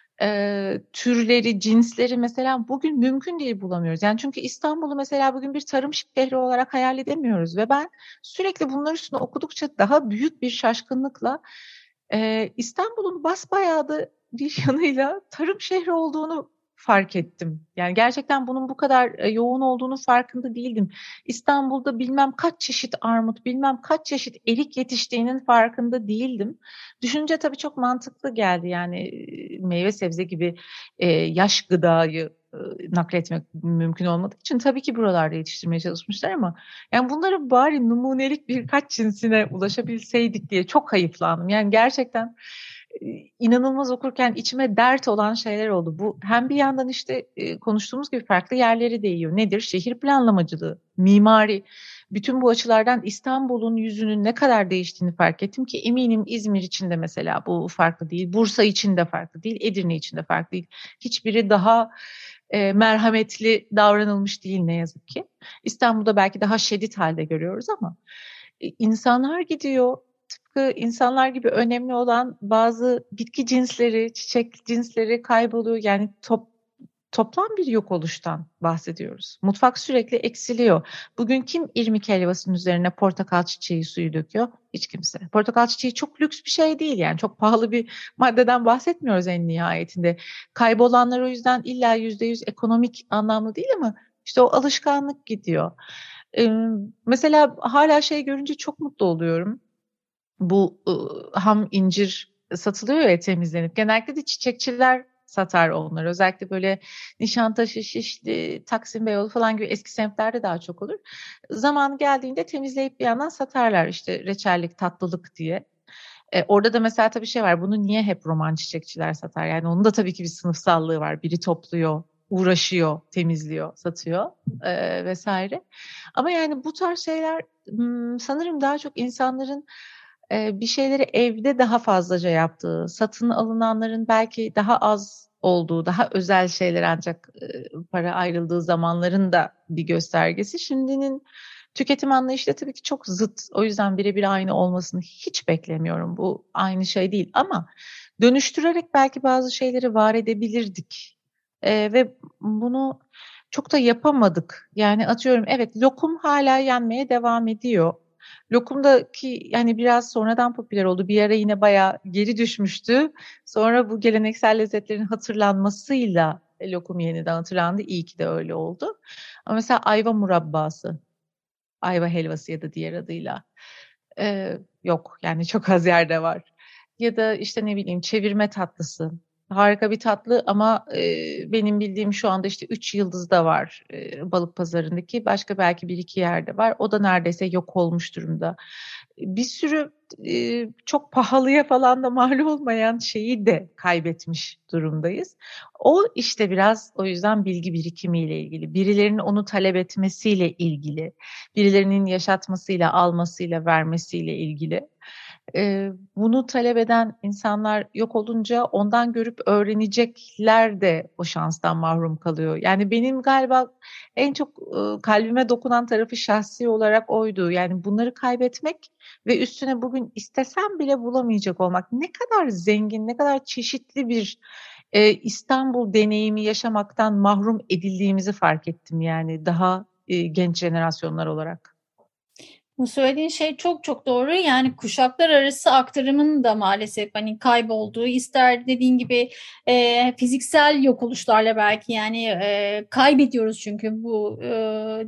e, türleri, cinsleri mesela bugün mümkün değil bulamıyoruz. Yani çünkü İstanbul'u mesela bugün bir tarım şehri olarak hayal edemiyoruz ve ben sürekli bunlar üstüne okudukça daha büyük bir şaşkınlıkla e, İstanbul'un basbayağı da bir yanıyla tarım şehri olduğunu fark ettim. Yani gerçekten bunun bu kadar e, yoğun olduğunu farkında değildim. İstanbul'da bilmem kaç çeşit armut, bilmem kaç çeşit erik yetiştiğinin farkında değildim. Düşünce tabii çok mantıklı geldi. Yani e, meyve sebze gibi e, yaş gıdayı e, nakletmek mümkün olmadığı için tabii ki buralarda yetiştirmeye çalışmışlar ama yani bunları bari numunelik birkaç cinsine ulaşabilseydik diye çok hayıflandım. Yani gerçekten inanılmaz okurken içime dert olan şeyler oldu. Bu hem bir yandan işte konuştuğumuz gibi farklı yerleri değiyor. Nedir? Şehir planlamacılığı, mimari. Bütün bu açılardan İstanbul'un yüzünün ne kadar değiştiğini fark ettim ki eminim İzmir için de mesela bu farklı değil. Bursa için de farklı değil. Edirne için de farklı değil. Hiçbiri daha e, merhametli davranılmış değil ne yazık ki. İstanbul'da belki daha şiddet halde görüyoruz ama e, insanlar gidiyor. Tıpkı insanlar gibi önemli olan bazı bitki cinsleri, çiçek cinsleri kayboluyor. Yani top, toplam bir yok oluştan bahsediyoruz. Mutfak sürekli eksiliyor. Bugün kim irmik helvasının üzerine portakal çiçeği suyu döküyor? Hiç kimse. Portakal çiçeği çok lüks bir şey değil, yani çok pahalı bir maddeden bahsetmiyoruz en nihayetinde. Kaybolanlar o yüzden illa yüzde yüz ekonomik anlamlı değil ama işte o alışkanlık gidiyor. Ee, mesela hala şey görünce çok mutlu oluyorum. Bu ıı, ham incir satılıyor ya temizlenip. Genellikle de çiçekçiler satar onları. Özellikle böyle Nişantaşı, Şişli, Taksim Beyoğlu falan gibi eski semtlerde daha çok olur. Zamanı geldiğinde temizleyip bir yandan satarlar işte reçellik, tatlılık diye. E, orada da mesela tabii şey var. Bunu niye hep roman çiçekçiler satar? Yani onun da tabii ki bir sınıfsallığı var. Biri topluyor, uğraşıyor, temizliyor, satıyor e, vesaire. Ama yani bu tarz şeyler sanırım daha çok insanların bir şeyleri evde daha fazlaca yaptığı, satın alınanların belki daha az olduğu, daha özel şeyler ancak para ayrıldığı zamanların da bir göstergesi. Şimdinin tüketim anlayışı da tabii ki çok zıt. O yüzden birebir aynı olmasını hiç beklemiyorum. Bu aynı şey değil ama dönüştürerek belki bazı şeyleri var edebilirdik. Ee, ve bunu çok da yapamadık. Yani atıyorum, evet, lokum hala yenmeye devam ediyor. Lokumdaki yani biraz sonradan popüler oldu. Bir ara yine bayağı geri düşmüştü. Sonra bu geleneksel lezzetlerin hatırlanmasıyla lokum yeniden hatırlandı. İyi ki de öyle oldu. Ama mesela ayva murabbası, ayva helvası ya da diğer adıyla ee, yok. Yani çok az yerde var. Ya da işte ne bileyim çevirme tatlısı. Harika bir tatlı ama e, benim bildiğim şu anda işte üç yıldızda var e, balık pazarındaki. Başka belki bir iki yerde var. O da neredeyse yok olmuş durumda. Bir sürü e, çok pahalıya falan da mal olmayan şeyi de kaybetmiş durumdayız. O işte biraz o yüzden bilgi birikimiyle ilgili. Birilerinin onu talep etmesiyle ilgili. Birilerinin yaşatmasıyla, almasıyla, vermesiyle ilgili. Ee, bunu talep eden insanlar yok olunca ondan görüp öğrenecekler de o şanstan mahrum kalıyor. Yani benim galiba en çok e, kalbime dokunan tarafı şahsi olarak oydu. Yani bunları kaybetmek ve üstüne bugün istesem bile bulamayacak olmak. Ne kadar zengin, ne kadar çeşitli bir e, İstanbul deneyimi yaşamaktan mahrum edildiğimizi fark ettim. Yani daha e, genç jenerasyonlar olarak. Bu söylediğin şey çok çok doğru. Yani kuşaklar arası aktarımın da maalesef hani kaybolduğu, ister dediğin gibi e, fiziksel yok oluşlarla belki yani e, kaybediyoruz çünkü bu e,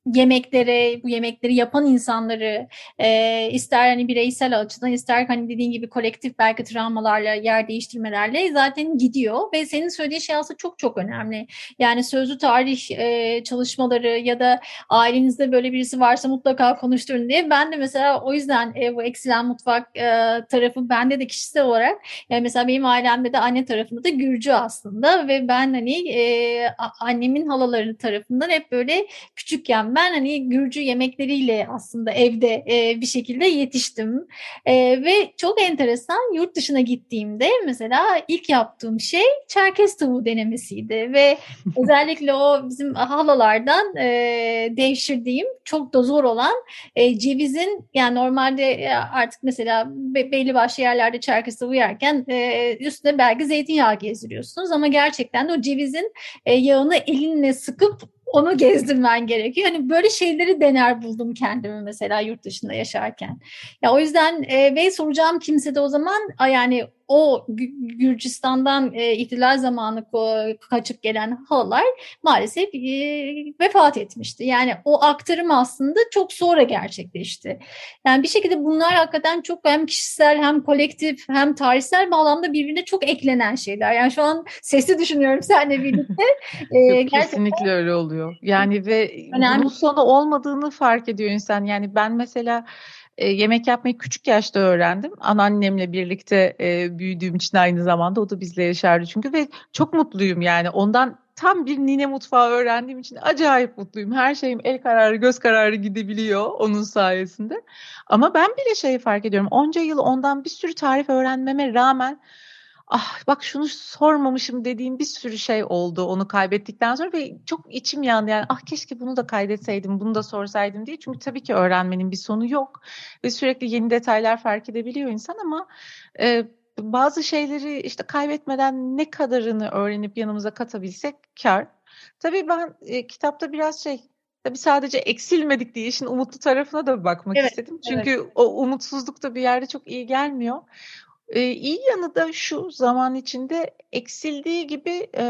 yemeklere, bu yemekleri yapan insanları e, ister hani bireysel açıdan ister hani dediğin gibi kolektif belki travmalarla, yer değiştirmelerle zaten gidiyor ve senin söylediğin şey aslında çok çok önemli. Yani sözlü tarih e, çalışmaları ya da ailenizde böyle birisi varsa mutlaka konuşturun diye. Ben de mesela o yüzden e, bu eksilen mutfak e, tarafı bende de kişisel olarak, yani mesela benim ailemde de anne tarafında da Gürcü aslında ve ben hani e, annemin halaları tarafından hep böyle küçükken ben hani Gürcü yemekleriyle aslında evde e, bir şekilde yetiştim. E, ve çok enteresan, yurt dışına gittiğimde mesela ilk yaptığım şey Çerkez tavuğu denemesiydi ve özellikle o bizim halalardan e, devşirdiğim çok da zor olan e, cevizin, yani normalde artık mesela be, belli başlı yerlerde Çerkez tavuğu yerken e, üstüne belki zeytinyağı gezdiriyorsunuz ama gerçekten de o cevizin e, yağını elinle sıkıp onu gezdirmen gerekiyor. Hani böyle şeyleri dener buldum kendimi mesela yurt dışında yaşarken. Ya o yüzden e, ve soracağım kimse de o zaman yani o Gürcistan'dan e, ihtilal zamanı kaçıp gelen halalar maalesef e, vefat etmişti. Yani o aktarım aslında çok sonra gerçekleşti. Yani bir şekilde bunlar hakikaten çok hem kişisel hem kolektif hem tarihsel bağlamda birbirine çok eklenen şeyler. Yani şu an sesli düşünüyorum seninle birlikte. E, Yok, kesinlikle öyle oluyor. Yani ve önemli. Bunun sonu olmadığını fark ediyor insan. Yani ben mesela E, yemek yapmayı küçük yaşta öğrendim. Anneannemle birlikte e, büyüdüğüm için aynı zamanda o da bizle yaşardı çünkü ve çok mutluyum yani. Ondan tam bir nine mutfağı öğrendiğim için acayip mutluyum. Her şeyim el kararı, göz kararı gidebiliyor onun sayesinde. Ama ben bile şeyi fark ediyorum. Onca yıl ondan bir sürü tarif öğrenmeme rağmen ah bak şunu sormamışım dediğim bir sürü şey oldu onu kaybettikten sonra ve çok içim yandı yani ah keşke bunu da kaydetseydim, bunu da sorsaydım diye. Çünkü tabii ki öğrenmenin bir sonu yok ve sürekli yeni detaylar fark edebiliyor insan ama e, bazı şeyleri işte kaybetmeden ne kadarını öğrenip yanımıza katabilsek kâr. Tabii ben e, kitapta biraz şey tabii sadece eksilmedik diye işin umutlu tarafına da bakmak evet, istedim. Çünkü evet. O umutsuzluk da bir yerde çok iyi gelmiyor. Ee, iyi yanı da şu, zaman içinde eksildiği gibi e,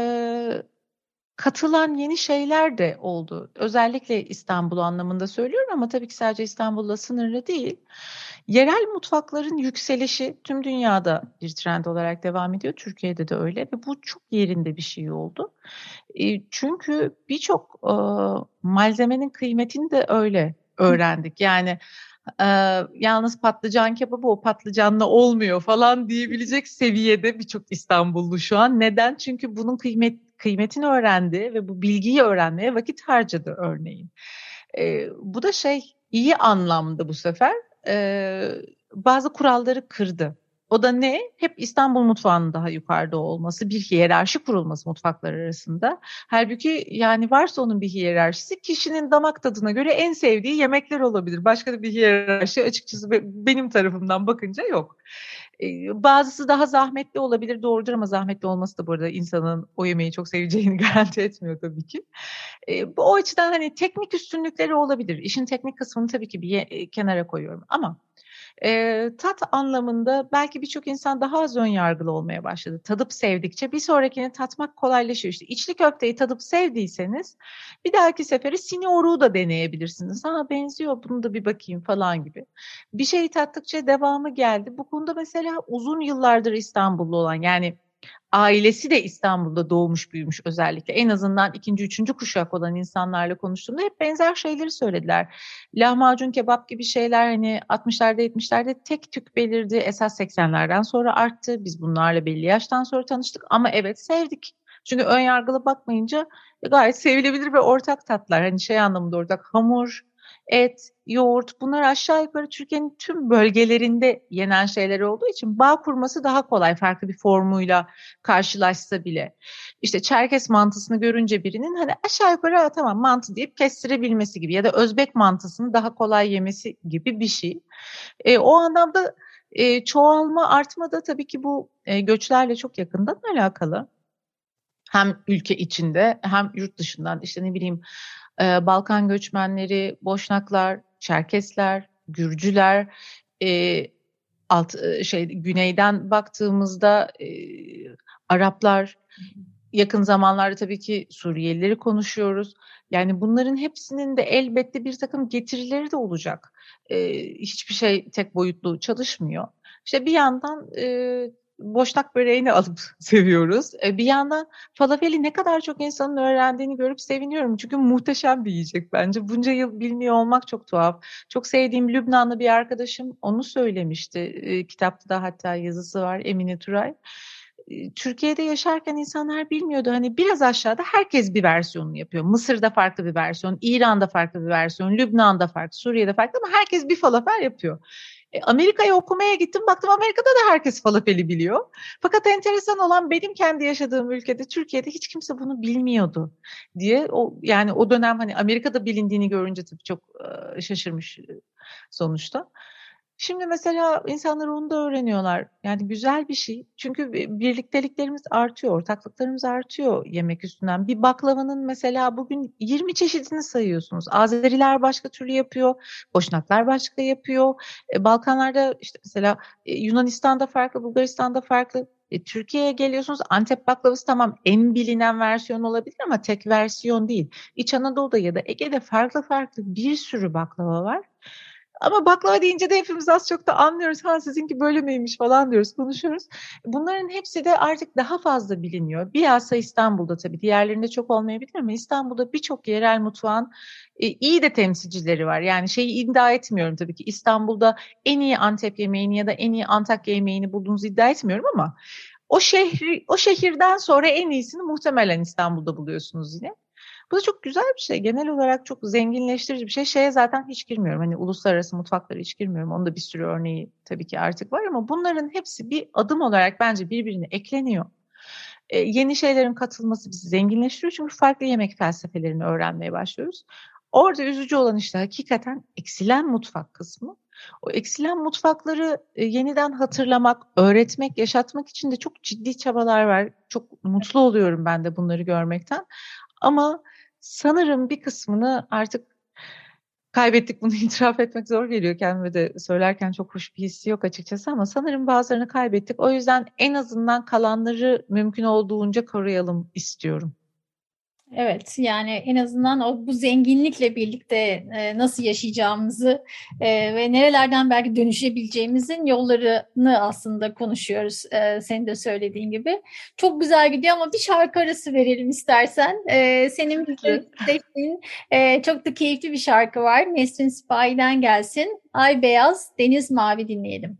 katılan yeni şeyler de oldu. Özellikle İstanbul anlamında söylüyorum ama tabii ki sadece İstanbul'la sınırlı değil. Yerel mutfakların yükselişi tüm dünyada bir trend olarak devam ediyor. Türkiye'de de öyle ve bu çok yerinde bir şey oldu. E, çünkü birçok e, malzemenin kıymetini de öyle öğrendik. Yani Ee, yalnız patlıcan kebabı o patlıcanla olmuyor falan diyebilecek seviyede birçok İstanbullu şu an. Neden? Çünkü bunun kıymet, kıymetini öğrendi ve bu bilgiyi öğrenmeye vakit harcadı örneğin. Ee, bu da şey iyi anlamda bu sefer ee, bazı kuralları kırdı. O da ne? Hep İstanbul mutfağının daha yukarıda olması, bir hiyerarşi kurulması mutfaklar arasında. Halbuki yani varsa onun bir hiyerarşisi, kişinin damak tadına göre en sevdiği yemekler olabilir. Başka da bir hiyerarşi açıkçası benim tarafımdan bakınca yok. Ee, bazısı daha zahmetli olabilir, doğrudur ama zahmetli olması da bu arada insanın o yemeği çok seveceğini garanti etmiyor tabii ki. Ee, bu o açıdan hani teknik üstünlükleri olabilir. İşin teknik kısmını tabii ki bir ye- kenara koyuyorum ama E, tat anlamında belki birçok insan daha az ön yargılı olmaya başladı. Tadıp sevdikçe bir sonrakini tatmak kolaylaşıyor. İşte içli köfteyi tadıp sevdiyseniz bir dahaki sefere sinioruğu da deneyebilirsiniz. Ha benziyor, bunu da bir bakayım falan gibi. Bir şeyi tattıkça devamı geldi. Bu konuda mesela uzun yıllardır İstanbullu olan, yani ailesi de İstanbul'da doğmuş büyümüş özellikle. En azından ikinci, üçüncü kuşak olan insanlarla konuştuğumda hep benzer şeyleri söylediler. Lahmacun, kebap gibi şeyler hani altmışlarda yetmişlerde tek tük belirdi. Esas seksenlerden sonra arttı. Biz bunlarla belli yaştan sonra tanıştık ama evet sevdik. Çünkü ön yargılı bakmayınca gayet sevilebilir ve ortak tatlar. Hani şey anlamında ortak, hamur, et, yoğurt, bunlar aşağı yukarı Türkiye'nin tüm bölgelerinde yenen şeyler olduğu için bağ kurması daha kolay, farklı bir formuyla karşılaşsa bile. İşte Çerkes mantısını görünce birinin hani aşağı yukarı tamam mantı deyip kestirebilmesi gibi ya da Özbek mantısını daha kolay yemesi gibi bir şey. E, o anlamda e, çoğalma, artma da tabii ki bu e, göçlerle çok yakından alakalı. Hem ülke içinde hem yurt dışından, işte ne bileyim Ee, Balkan göçmenleri, Boşnaklar, Çerkesler, Gürcüler, e, alt şey güneyden baktığımızda e, Araplar, yakın zamanlarda tabii ki Suriyelileri konuşuyoruz. Yani bunların hepsinin de elbette bir takım getirileri de olacak. Ee, hiçbir şey tek boyutlu çalışmıyor. İşte bir yandan e, boşnak böreğini alıp seviyoruz. E, bir yandan falafeli ne kadar çok insanın öğrendiğini görüp seviniyorum. Çünkü muhteşem bir yiyecek bence. Bunca yıl bilmiyor olmak çok tuhaf. Çok sevdiğim Lübnanlı bir arkadaşım onu söylemişti. E, kitapta da hatta yazısı var, Emine Turay. Türkiye'de yaşarken insanlar bilmiyordu. Hani biraz aşağıda herkes bir versiyonunu yapıyor. Mısır'da farklı bir versiyon, İran'da farklı bir versiyon, Lübnan'da farklı, Suriye'de farklı ama herkes bir falafel yapıyor. E, Amerika'ya okumaya gittim, baktım Amerika'da da herkes falafeli biliyor. Fakat enteresan olan benim kendi yaşadığım ülkede, Türkiye'de hiç kimse bunu bilmiyordu diye. O yani o dönem hani Amerika'da bilindiğini görünce tabii çok e, şaşırmış sonuçta. Şimdi mesela insanlar onu da öğreniyorlar. Yani güzel bir şey. Çünkü birlikteliklerimiz artıyor, ortaklıklarımız artıyor yemek üstünden. Bir baklavanın mesela bugün yirmi çeşidini sayıyorsunuz. Azeriler başka türlü yapıyor, Boşnaklar başka yapıyor. E, Balkanlarda işte mesela e, Yunanistan'da farklı, Bulgaristan'da farklı. E, Türkiye'ye geliyorsunuz, Antep baklavası tamam en bilinen versiyon olabilir ama tek versiyon değil. İç Anadolu'da ya da Ege'de farklı farklı bir sürü baklava var. Ama baklava deyince de hepimiz az çok da anlıyoruz. Ha sizinki böyle miymiş falan diyoruz, konuşuyoruz. Bunların hepsi de artık daha fazla biliniyor. Bilhassa İstanbul'da tabii. Diğerlerinde çok olmayabilir ama İstanbul'da birçok yerel mutfağın e, iyi de temsilcileri var. Yani şeyi iddia etmiyorum tabii ki. İstanbul'da en iyi Antep yemeğini ya da en iyi Antakya yemeğini bulduğunuzu iddia etmiyorum ama o şehri, o şehirden sonra en iyisini muhtemelen İstanbul'da buluyorsunuz yine. Bu da çok güzel bir şey. Genel olarak çok zenginleştirici bir şey. Şeye zaten hiç girmiyorum. Hani uluslararası mutfaklara hiç girmiyorum. Onun da bir sürü örneği tabii ki artık var ama bunların hepsi bir adım olarak bence birbirine ekleniyor. Ee, yeni şeylerin katılması bizi zenginleştiriyor. Çünkü farklı yemek felsefelerini öğrenmeye başlıyoruz. Orada üzücü olan işte hakikaten eksilen mutfak kısmı. O eksilen mutfakları e, yeniden hatırlamak, öğretmek, yaşatmak için de çok ciddi çabalar var. Çok mutlu oluyorum ben de bunları görmekten. Ama sanırım bir kısmını artık kaybettik, bunu itiraf etmek zor geliyor kendime de, söylerken çok hoş bir hissi yok açıkçası ama sanırım bazılarını kaybettik. O yüzden en azından kalanları mümkün olduğunca koruyalım istiyorum. Evet, yani en azından o bu zenginlikle birlikte e, nasıl yaşayacağımızı e, ve nerelerden belki dönüşebileceğimizin yollarını aslında konuşuyoruz. E, senin de söylediğin gibi. Çok güzel gidiyor ama bir şarkı arası verelim istersen. E, senin bize seçtiğin e, çok da keyifli bir şarkı var. Nesrin Sipahi'den gelsin. Ay beyaz, deniz mavi dinleyelim.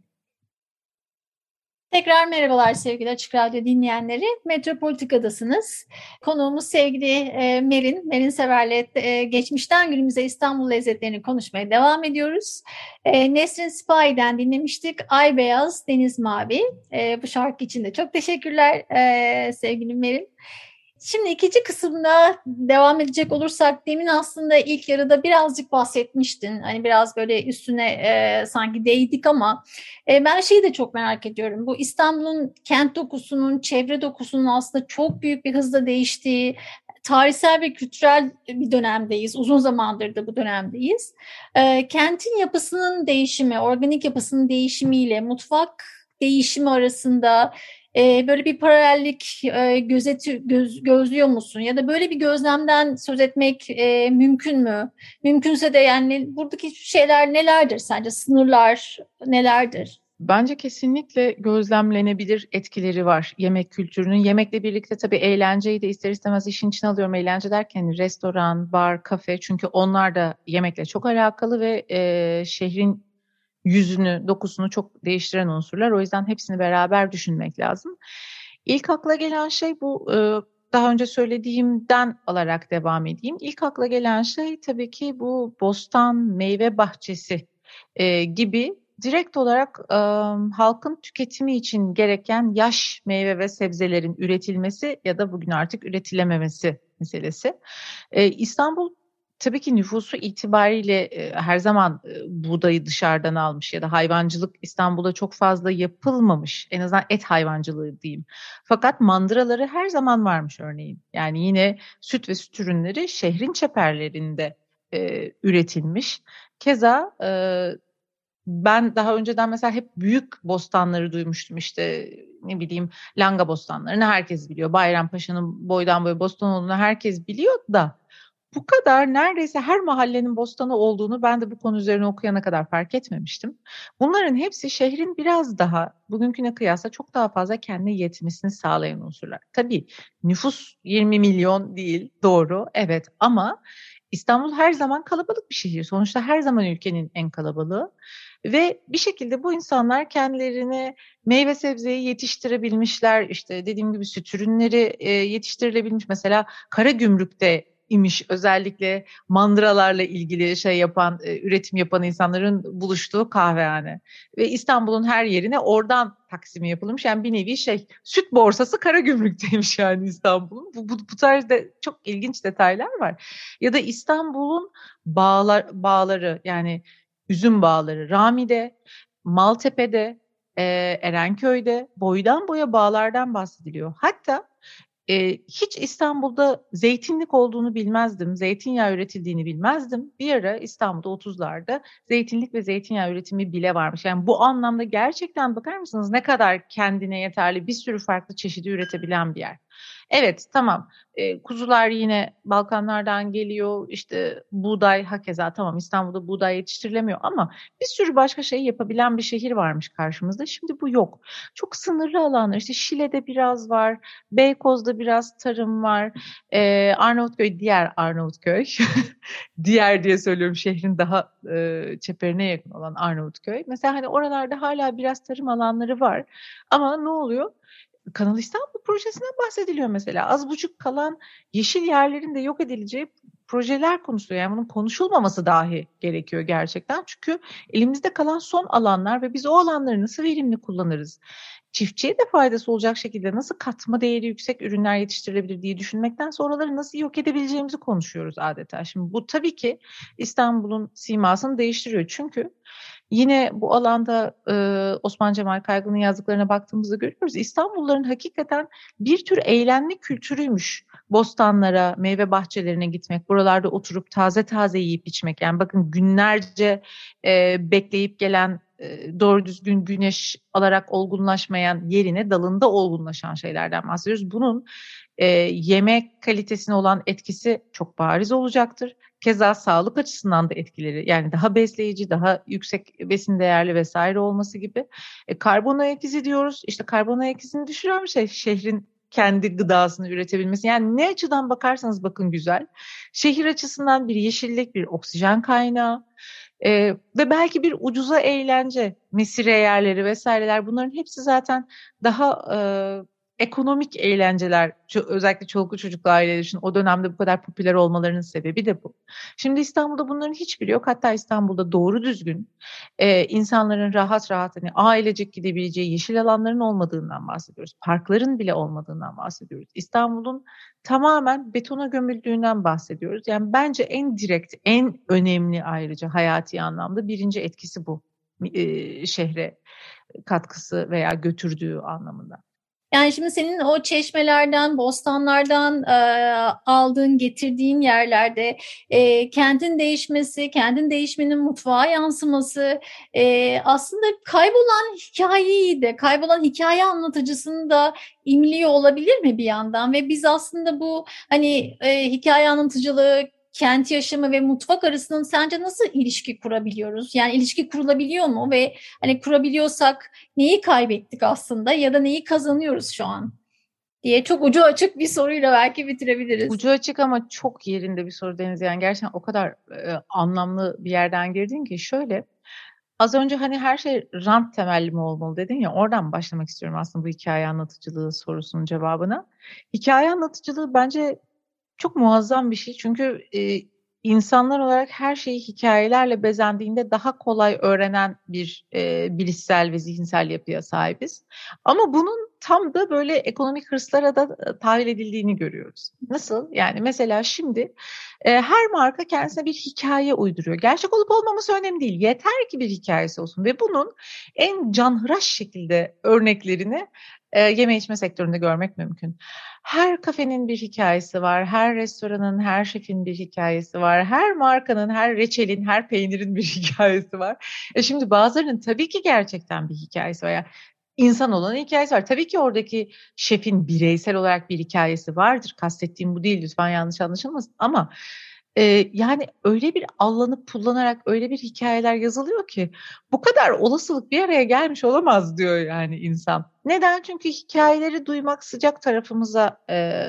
Tekrar merhabalar sevgili Açık Radyo dinleyenleri. Metropolitika'dasınız. Konuğumuz sevgili e, Merin. Merin Sever'le e, geçmişten günümüze İstanbul lezzetlerini konuşmaya devam ediyoruz. E, Nesrin Sipahi'den dinlemiştik. Ay beyaz, deniz mavi. E, bu şarkı için de çok teşekkürler e, sevgili Merin. Şimdi ikinci kısımda devam edecek olursak, demin aslında ilk yarıda birazcık bahsetmiştin. Hani biraz böyle üstüne e, sanki değdik ama e, ben şeyi de çok merak ediyorum. Bu İstanbul'un kent dokusunun, çevre dokusunun aslında çok büyük bir hızla değiştiği, tarihsel ve kültürel bir dönemdeyiz. Uzun zamandır da bu dönemdeyiz. E, kentin yapısının değişimi, organik yapısının değişimiyle mutfak değişimi arasında Ee, böyle bir paralellik e, gözeti, göz, gözlüyor musun? Ya da böyle bir gözlemden söz etmek e, mümkün mü? Mümkünse de yani buradaki şeyler nelerdir sence? Sınırlar nelerdir? Bence kesinlikle gözlemlenebilir etkileri var yemek kültürünün. Yemekle birlikte tabii eğlenceyi de ister istemez işin içine alıyorum. Eğlence derken restoran, bar, kafe, çünkü onlar da yemekle çok alakalı ve e, şehrin yüzünü, dokusunu çok değiştiren unsurlar. O yüzden hepsini beraber düşünmek lazım. İlk akla gelen şey bu, daha önce söylediğimden alarak devam edeyim. İlk akla gelen şey tabii ki bu bostan, meyve bahçesi gibi direkt olarak halkın tüketimi için gereken yaş meyve ve sebzelerin üretilmesi ya da bugün artık üretilememesi meselesi. İstanbul tabii ki nüfusu itibariyle e, her zaman e, buğdayı dışarıdan almış ya da hayvancılık İstanbul'da çok fazla yapılmamış. En azından et hayvancılığı diyeyim. Fakat mandıraları her zaman varmış örneğin. Yani yine süt ve süt ürünleri şehrin çeperlerinde e, üretilmiş. Keza e, ben daha önceden mesela hep büyük bostanları duymuştum, işte ne bileyim Langa bostanlarını herkes biliyor. Bayrampaşa'nın boydan boya bostan olduğunu herkes biliyor da bu kadar neredeyse her mahallenin bostanı olduğunu ben de bu konu üzerine okuyana kadar fark etmemiştim. Bunların hepsi şehrin biraz daha bugünküne kıyasla çok daha fazla kendine yetmesini sağlayan unsurlar. Tabii nüfus yirmi milyon değil, doğru, evet, ama İstanbul her zaman kalabalık bir şehir. Sonuçta her zaman ülkenin en kalabalığı. Ve bir şekilde bu insanlar kendilerine meyve sebzeyi yetiştirebilmişler. İşte dediğim gibi süt ürünleri e, yetiştirilebilmiş. Mesela Karagümrük'te imiş özellikle mandıralarla ilgili şey yapan, e, üretim yapan insanların buluştuğu kahvehane. Ve İstanbul'un her yerine oradan taksimi yapılmış. Yani bir nevi şey, süt borsası Karagümrük'teymiş yani İstanbul'un. Bu, bu, bu tarzda çok ilginç detaylar var. Ya da İstanbul'un bağlar, bağları yani üzüm bağları Rami'de, Maltepe'de, e, Erenköy'de boydan boya bağlardan bahsediliyor. Hatta e, hiç İstanbul'da zeytinlik olduğunu bilmezdim, zeytinyağı üretildiğini bilmezdim. Bir ara İstanbul'da otuzlarda zeytinlik ve zeytinyağı üretimi bile varmış. Yani bu anlamda gerçekten bakar mısınız ne kadar kendine yeterli bir sürü farklı çeşidi üretebilen bir yer. Evet, tamam, e, kuzular yine Balkanlardan geliyor, işte buğday hakeza, tamam İstanbul'da buğday yetiştirilemiyor ama bir sürü başka şey yapabilen bir şehir varmış karşımızda. Şimdi bu yok. Çok sınırlı alanlar, işte Şile'de biraz var, Beykoz'da biraz tarım var, e, Arnavutköy, diğer Arnavutköy, diğer diye söylüyorum şehrin daha e, çeperine yakın olan Arnavutköy. Mesela hani oralarda hala biraz tarım alanları var ama ne oluyor? Kanal İstanbul projesinden bahsediliyor mesela. Az buçuk kalan yeşil yerlerin de yok edileceği projeler konuşuluyor. Yani bunun konuşulmaması dahi gerekiyor gerçekten. Çünkü elimizde kalan son alanlar ve biz o alanları nasıl verimli kullanırız? Çiftçiye de faydası olacak şekilde nasıl katma değeri yüksek ürünler yetiştirilebilir diye düşünmekten sonraları nasıl yok edebileceğimizi konuşuyoruz adeta. Şimdi bu tabii ki İstanbul'un simasını değiştiriyor. Çünkü yine bu alanda e, Osman Cemal Kaygı'nın yazdıklarına baktığımızda görüyoruz. İstanbulluların hakikaten bir tür eğlenme kültürüymüş. Bostanlara, meyve bahçelerine gitmek, buralarda oturup taze taze yiyip içmek. Yani bakın günlerce e, bekleyip gelen, e, doğru düzgün güneş alarak olgunlaşmayan yerine dalında olgunlaşan şeylerden bahsediyoruz. Bunun e, yemek kalitesine olan etkisi çok bariz olacaktır. Keza sağlık açısından da etkileri, yani daha besleyici, daha yüksek besin değerli vesaire olması gibi. E, karbon ayak izi diyoruz. İşte karbon ayak izini düşüren bir şey şehrin kendi gıdasını üretebilmesi. Yani ne açıdan bakarsanız bakın güzel. Şehir açısından bir yeşillik, bir oksijen kaynağı e, ve belki bir ucuza eğlence, mesire yerleri vesaireler, bunların hepsi zaten daha e, ekonomik eğlenceler, özellikle çoluklu çocuklu aileler için o dönemde bu kadar popüler olmalarının sebebi de bu. Şimdi İstanbul'da bunların hiçbiri yok. Hatta İstanbul'da doğru düzgün e, insanların rahat rahat hani ailecek gidebileceği yeşil alanların olmadığından bahsediyoruz. Parkların bile olmadığından bahsediyoruz. İstanbul'un tamamen betona gömüldüğünden bahsediyoruz. Yani bence en direkt, en önemli ayrıca hayati anlamda birinci etkisi bu. E, şehre katkısı veya götürdüğü anlamında. Yani şimdi senin o çeşmelerden, bostanlardan e, aldığın, getirdiğin yerlerde e, kentin değişmesi, kentin değişmenin mutfağa yansıması, e, aslında kaybolan hikayeyi de, kaybolan hikaye anlatıcısını da imliyor olabilir mi bir yandan? Ve biz aslında bu hani e, hikaye anlatıcılığı, kent yaşamı ve mutfak arasında sence nasıl ilişki kurabiliyoruz? Yani ilişki kurulabiliyor mu ve hani kurabiliyorsak neyi kaybettik aslında ya da neyi kazanıyoruz şu an diye çok ucu açık bir soruyla belki bitirebiliriz. Ucu açık ama çok yerinde bir soru Deniz. Yani gerçekten o kadar e, anlamlı bir yerden girdin ki şöyle. Az önce hani her şey rant temelli mi olmalı dedin ya, oradan başlamak istiyorum aslında bu hikaye anlatıcılığı sorusunun cevabına. Hikaye anlatıcılığı bence çok muazzam bir şey çünkü e, insanlar olarak her şeyi hikayelerle bezendiğinde daha kolay öğrenen bir e, bilişsel ve zihinsel yapıya sahibiz. Ama bunun tam da böyle ekonomik hırslara da tahvil edildiğini görüyoruz. Nasıl? Yani mesela şimdi e, her marka kendisine bir hikaye uyduruyor. Gerçek olup olmaması önemli değil. Yeter ki bir hikayesi olsun ve bunun en canhıraş şekilde örneklerini e, yeme içme sektöründe görmek mümkün. Her kafenin bir hikayesi var, her restoranın, her şefin bir hikayesi var, her markanın, her reçelin, her peynirin bir hikayesi var. E şimdi bazılarının tabii ki gerçekten bir hikayesi var. Yani insan olan hikayesi var. Tabii ki oradaki şefin bireysel olarak bir hikayesi vardır. Kastettiğim bu değil, lütfen yanlış anlaşılmasın. Ama e, yani öyle bir allanıp pullanarak öyle bir hikayeler yazılıyor ki bu kadar olasılık bir araya gelmiş olamaz diyor yani insan. Neden? Çünkü hikayeleri duymak sıcak tarafımıza e,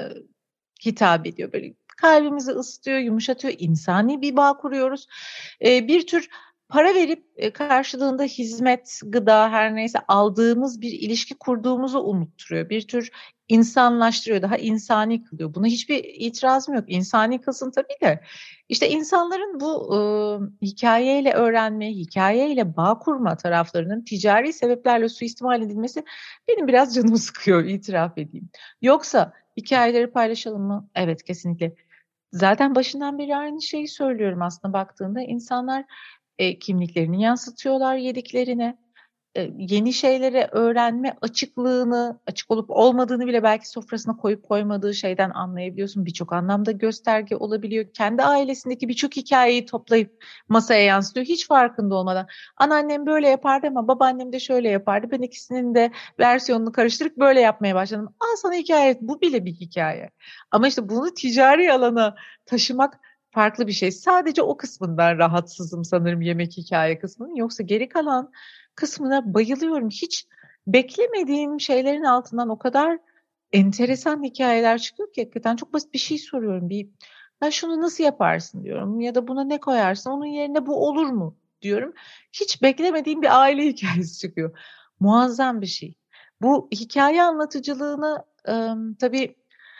hitap ediyor. Böyle kalbimizi ısıtıyor, yumuşatıyor, insani bir bağ kuruyoruz. E, bir tür para verip e, karşılığında hizmet, gıda her neyse aldığımız bir ilişki kurduğumuzu unutturuyor. Bir tür insanlaştırıyor, daha insani kılıyor. Buna hiçbir itirazım yok. İnsani kılsın tabii de. İşte insanların bu e, hikayeyle öğrenme, hikayeyle bağ kurma taraflarının ticari sebeplerle suistimal edilmesi benim biraz canımı sıkıyor, itiraf edeyim. Yoksa hikayeleri paylaşalım mı? Evet, kesinlikle. Zaten başından beri aynı şeyi söylüyorum aslında baktığında. İnsanlar e, kimliklerini yansıtıyorlar yediklerine. E, yeni şeylere öğrenme açıklığını, açık olup olmadığını bile belki sofrasına koyup koymadığı şeyden anlayabiliyorsun. Birçok anlamda gösterge olabiliyor. Kendi ailesindeki birçok hikayeyi toplayıp masaya yansıtıyor hiç farkında olmadan. Anneannem böyle yapardı ama babaannem de şöyle yapardı. Ben ikisinin de versiyonunu karıştırıp böyle yapmaya başladım. Al sana hikaye, bu bile bir hikaye. Ama işte bunu ticari alana taşımak farklı bir şey. Sadece o kısmından rahatsızım sanırım, yemek hikaye kısmının. Yoksa geri kalan kısmına bayılıyorum. Hiç beklemediğim şeylerin altından o kadar enteresan hikayeler çıkıyor ki hakikaten çok basit bir şey soruyorum. Bir, ya şunu nasıl yaparsın diyorum ya da buna ne koyarsın, onun yerine bu olur mu diyorum. Hiç beklemediğim bir aile hikayesi çıkıyor. Muazzam bir şey. Bu hikaye anlatıcılığını ıı, tabii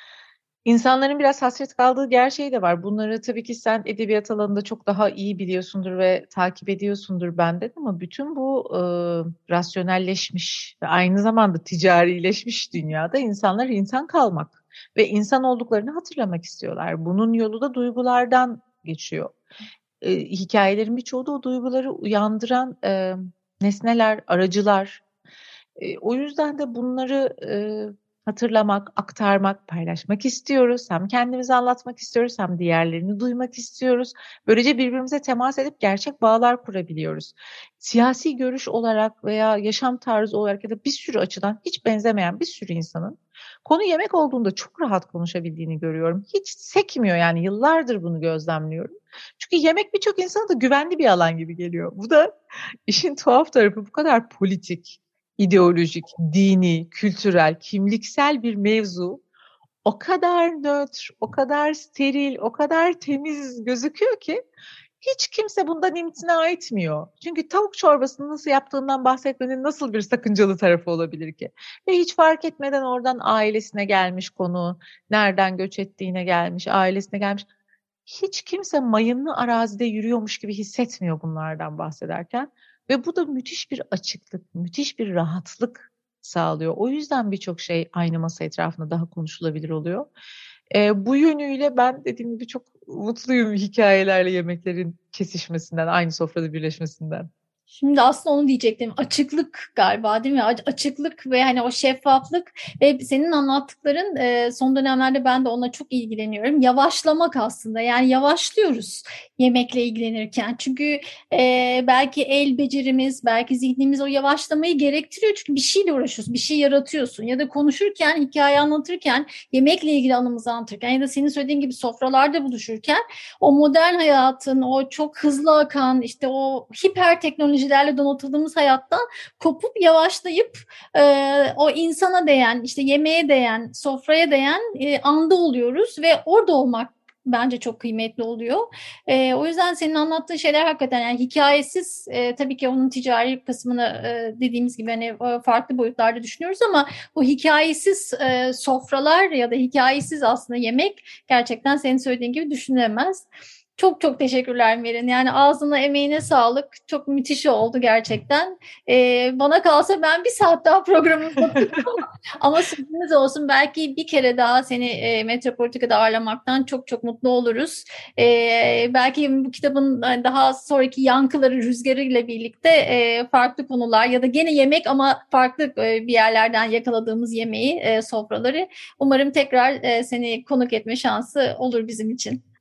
İnsanların biraz hasret kaldığı gerçeği de var. Bunları tabii ki sen edebiyat alanında çok daha iyi biliyorsundur ve takip ediyorsundur benden, ama bütün bu e, rasyonelleşmiş ve aynı zamanda ticarileşmiş dünyada insanlar insan kalmak ve insan olduklarını hatırlamak istiyorlar. Bunun yolu da duygulardan geçiyor. E, hikayelerin birçoğu da o duyguları uyandıran e, nesneler, aracılar. E, o yüzden de bunları e, hatırlamak, aktarmak, paylaşmak istiyoruz. Hem kendimizi anlatmak istiyoruz, hem diğerlerini duymak istiyoruz. Böylece birbirimize temas edip gerçek bağlar kurabiliyoruz. Siyasi görüş olarak veya yaşam tarzı olarak ya da bir sürü açıdan hiç benzemeyen bir sürü insanın konu yemek olduğunda çok rahat konuşabildiğini görüyorum. Hiç sekmiyor, yani yıllardır bunu gözlemliyorum. Çünkü yemek birçok insana da güvenli bir alan gibi geliyor. Bu da işin tuhaf tarafı, bu kadar politik, ideolojik, dini, kültürel, kimliksel bir mevzu o kadar nötr, o kadar steril, o kadar temiz gözüküyor ki hiç kimse bundan imtina etmiyor. Çünkü tavuk çorbasını nasıl yaptığından bahsetmenin nasıl bir sakıncalı tarafı olabilir ki? Ve hiç fark etmeden oradan ailesine gelmiş konu, nereden göç ettiğine gelmiş, ailesine gelmiş. Hiç kimse mayınlı arazide yürüyormuş gibi hissetmiyor bunlardan bahsederken. Ve bu da müthiş bir açıklık, müthiş bir rahatlık sağlıyor. O yüzden birçok şey aynı masa etrafında daha konuşulabilir oluyor. E, bu yönüyle ben dediğim gibi çok mutluyum hikayelerle yemeklerin kesişmesinden, aynı sofrada birleşmesinden. Şimdi aslında onu diyecektim. Açıklık galiba, değil mi? Açıklık ve hani o şeffaflık ve senin anlattıkların e, son dönemlerde ben de onunla çok ilgileniyorum. Yavaşlamak aslında. Yani yavaşlıyoruz yemekle ilgilenirken. Çünkü e, belki el becerimiz, belki zihnimiz o yavaşlamayı gerektiriyor. Çünkü bir şeyle uğraşıyorsun, bir şey yaratıyorsun. Ya da konuşurken, hikaye anlatırken, yemekle ilgili anımızı anlatırken ya da senin söylediğin gibi sofralarda buluşurken o modern hayatın, o çok hızlı akan, işte o hiper teknoloji donatıldığımız hayattan kopup yavaşlayıp e, o insana değen, işte yemeğe değen, sofraya değen e, anda oluyoruz ve orada olmak bence çok kıymetli oluyor. E, o yüzden senin anlattığın şeyler hakikaten yani hikayesiz, e, tabii ki onun ticari kısmını e, dediğimiz gibi hani farklı boyutlarda düşünüyoruz ama bu hikayesiz e, sofralar ya da hikayesiz aslında yemek gerçekten senin söylediğin gibi düşünülemez. Çok çok teşekkürler Merin. Yani ağzına emeğine sağlık. Çok müthiş oldu gerçekten. Ee, bana kalsa ben bir saat daha programımı yapacağım. Ama sürpriz olsun. Belki bir kere daha seni e, Metropolitika'da ağırlamaktan çok çok mutlu oluruz. Ee, belki bu kitabın daha sonraki yankıları, rüzgarıyla birlikte e, farklı konular ya da gene yemek ama farklı e, bir yerlerden yakaladığımız yemeği, e, sofraları. Umarım tekrar e, seni konuk etme şansı olur bizim için.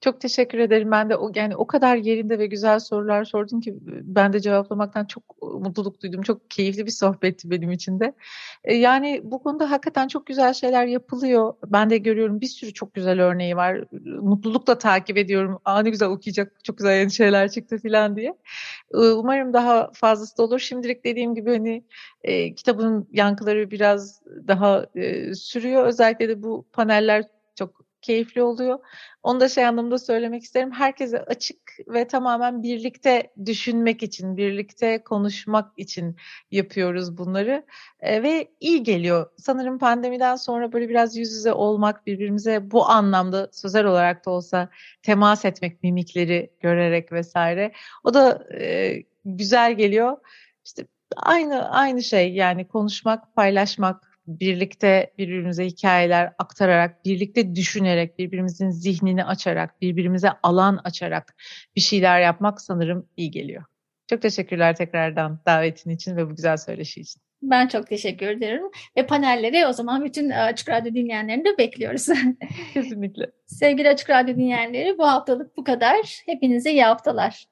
Çok teşekkür ederim. Ben de o yani o kadar yerinde ve güzel sorular sordun ki ben de cevaplamaktan çok mutluluk duydum. Çok keyifli bir sohbetti benim için de. E, Yani bu konuda hakikaten çok güzel şeyler yapılıyor. Ben de görüyorum, bir sürü çok güzel örneği var. Mutlulukla takip ediyorum. Aa, ne güzel okuyacak, çok güzel yeni şeyler çıktı falan diye. E, Umarım daha fazlası da olur. Şimdilik dediğim gibi hani e, kitabın yankıları biraz daha e, sürüyor. Özellikle de bu paneller çok keyifli oluyor. Onu da şey anlamda söylemek isterim. Herkese açık ve tamamen birlikte düşünmek için, birlikte konuşmak için yapıyoruz bunları. E, ve iyi geliyor. Sanırım pandemiden sonra böyle biraz yüz yüze olmak, birbirimize bu anlamda sözel olarak da olsa temas etmek, mimikleri görerek vesaire. O da e, güzel geliyor. İşte aynı aynı şey, yani konuşmak, paylaşmak, birlikte birbirimize hikayeler aktararak, birlikte düşünerek, birbirimizin zihnini açarak, birbirimize alan açarak bir şeyler yapmak sanırım iyi geliyor. Çok teşekkürler tekrardan davetin için ve bu güzel söyleşi için. Ben çok teşekkür ederim. Ve panelleri o zaman bütün Açık Radyo dinleyenlerini de bekliyoruz. Kesinlikle. Sevgili Açık Radyo dinleyenleri, bu haftalık bu kadar. Hepinize iyi haftalar.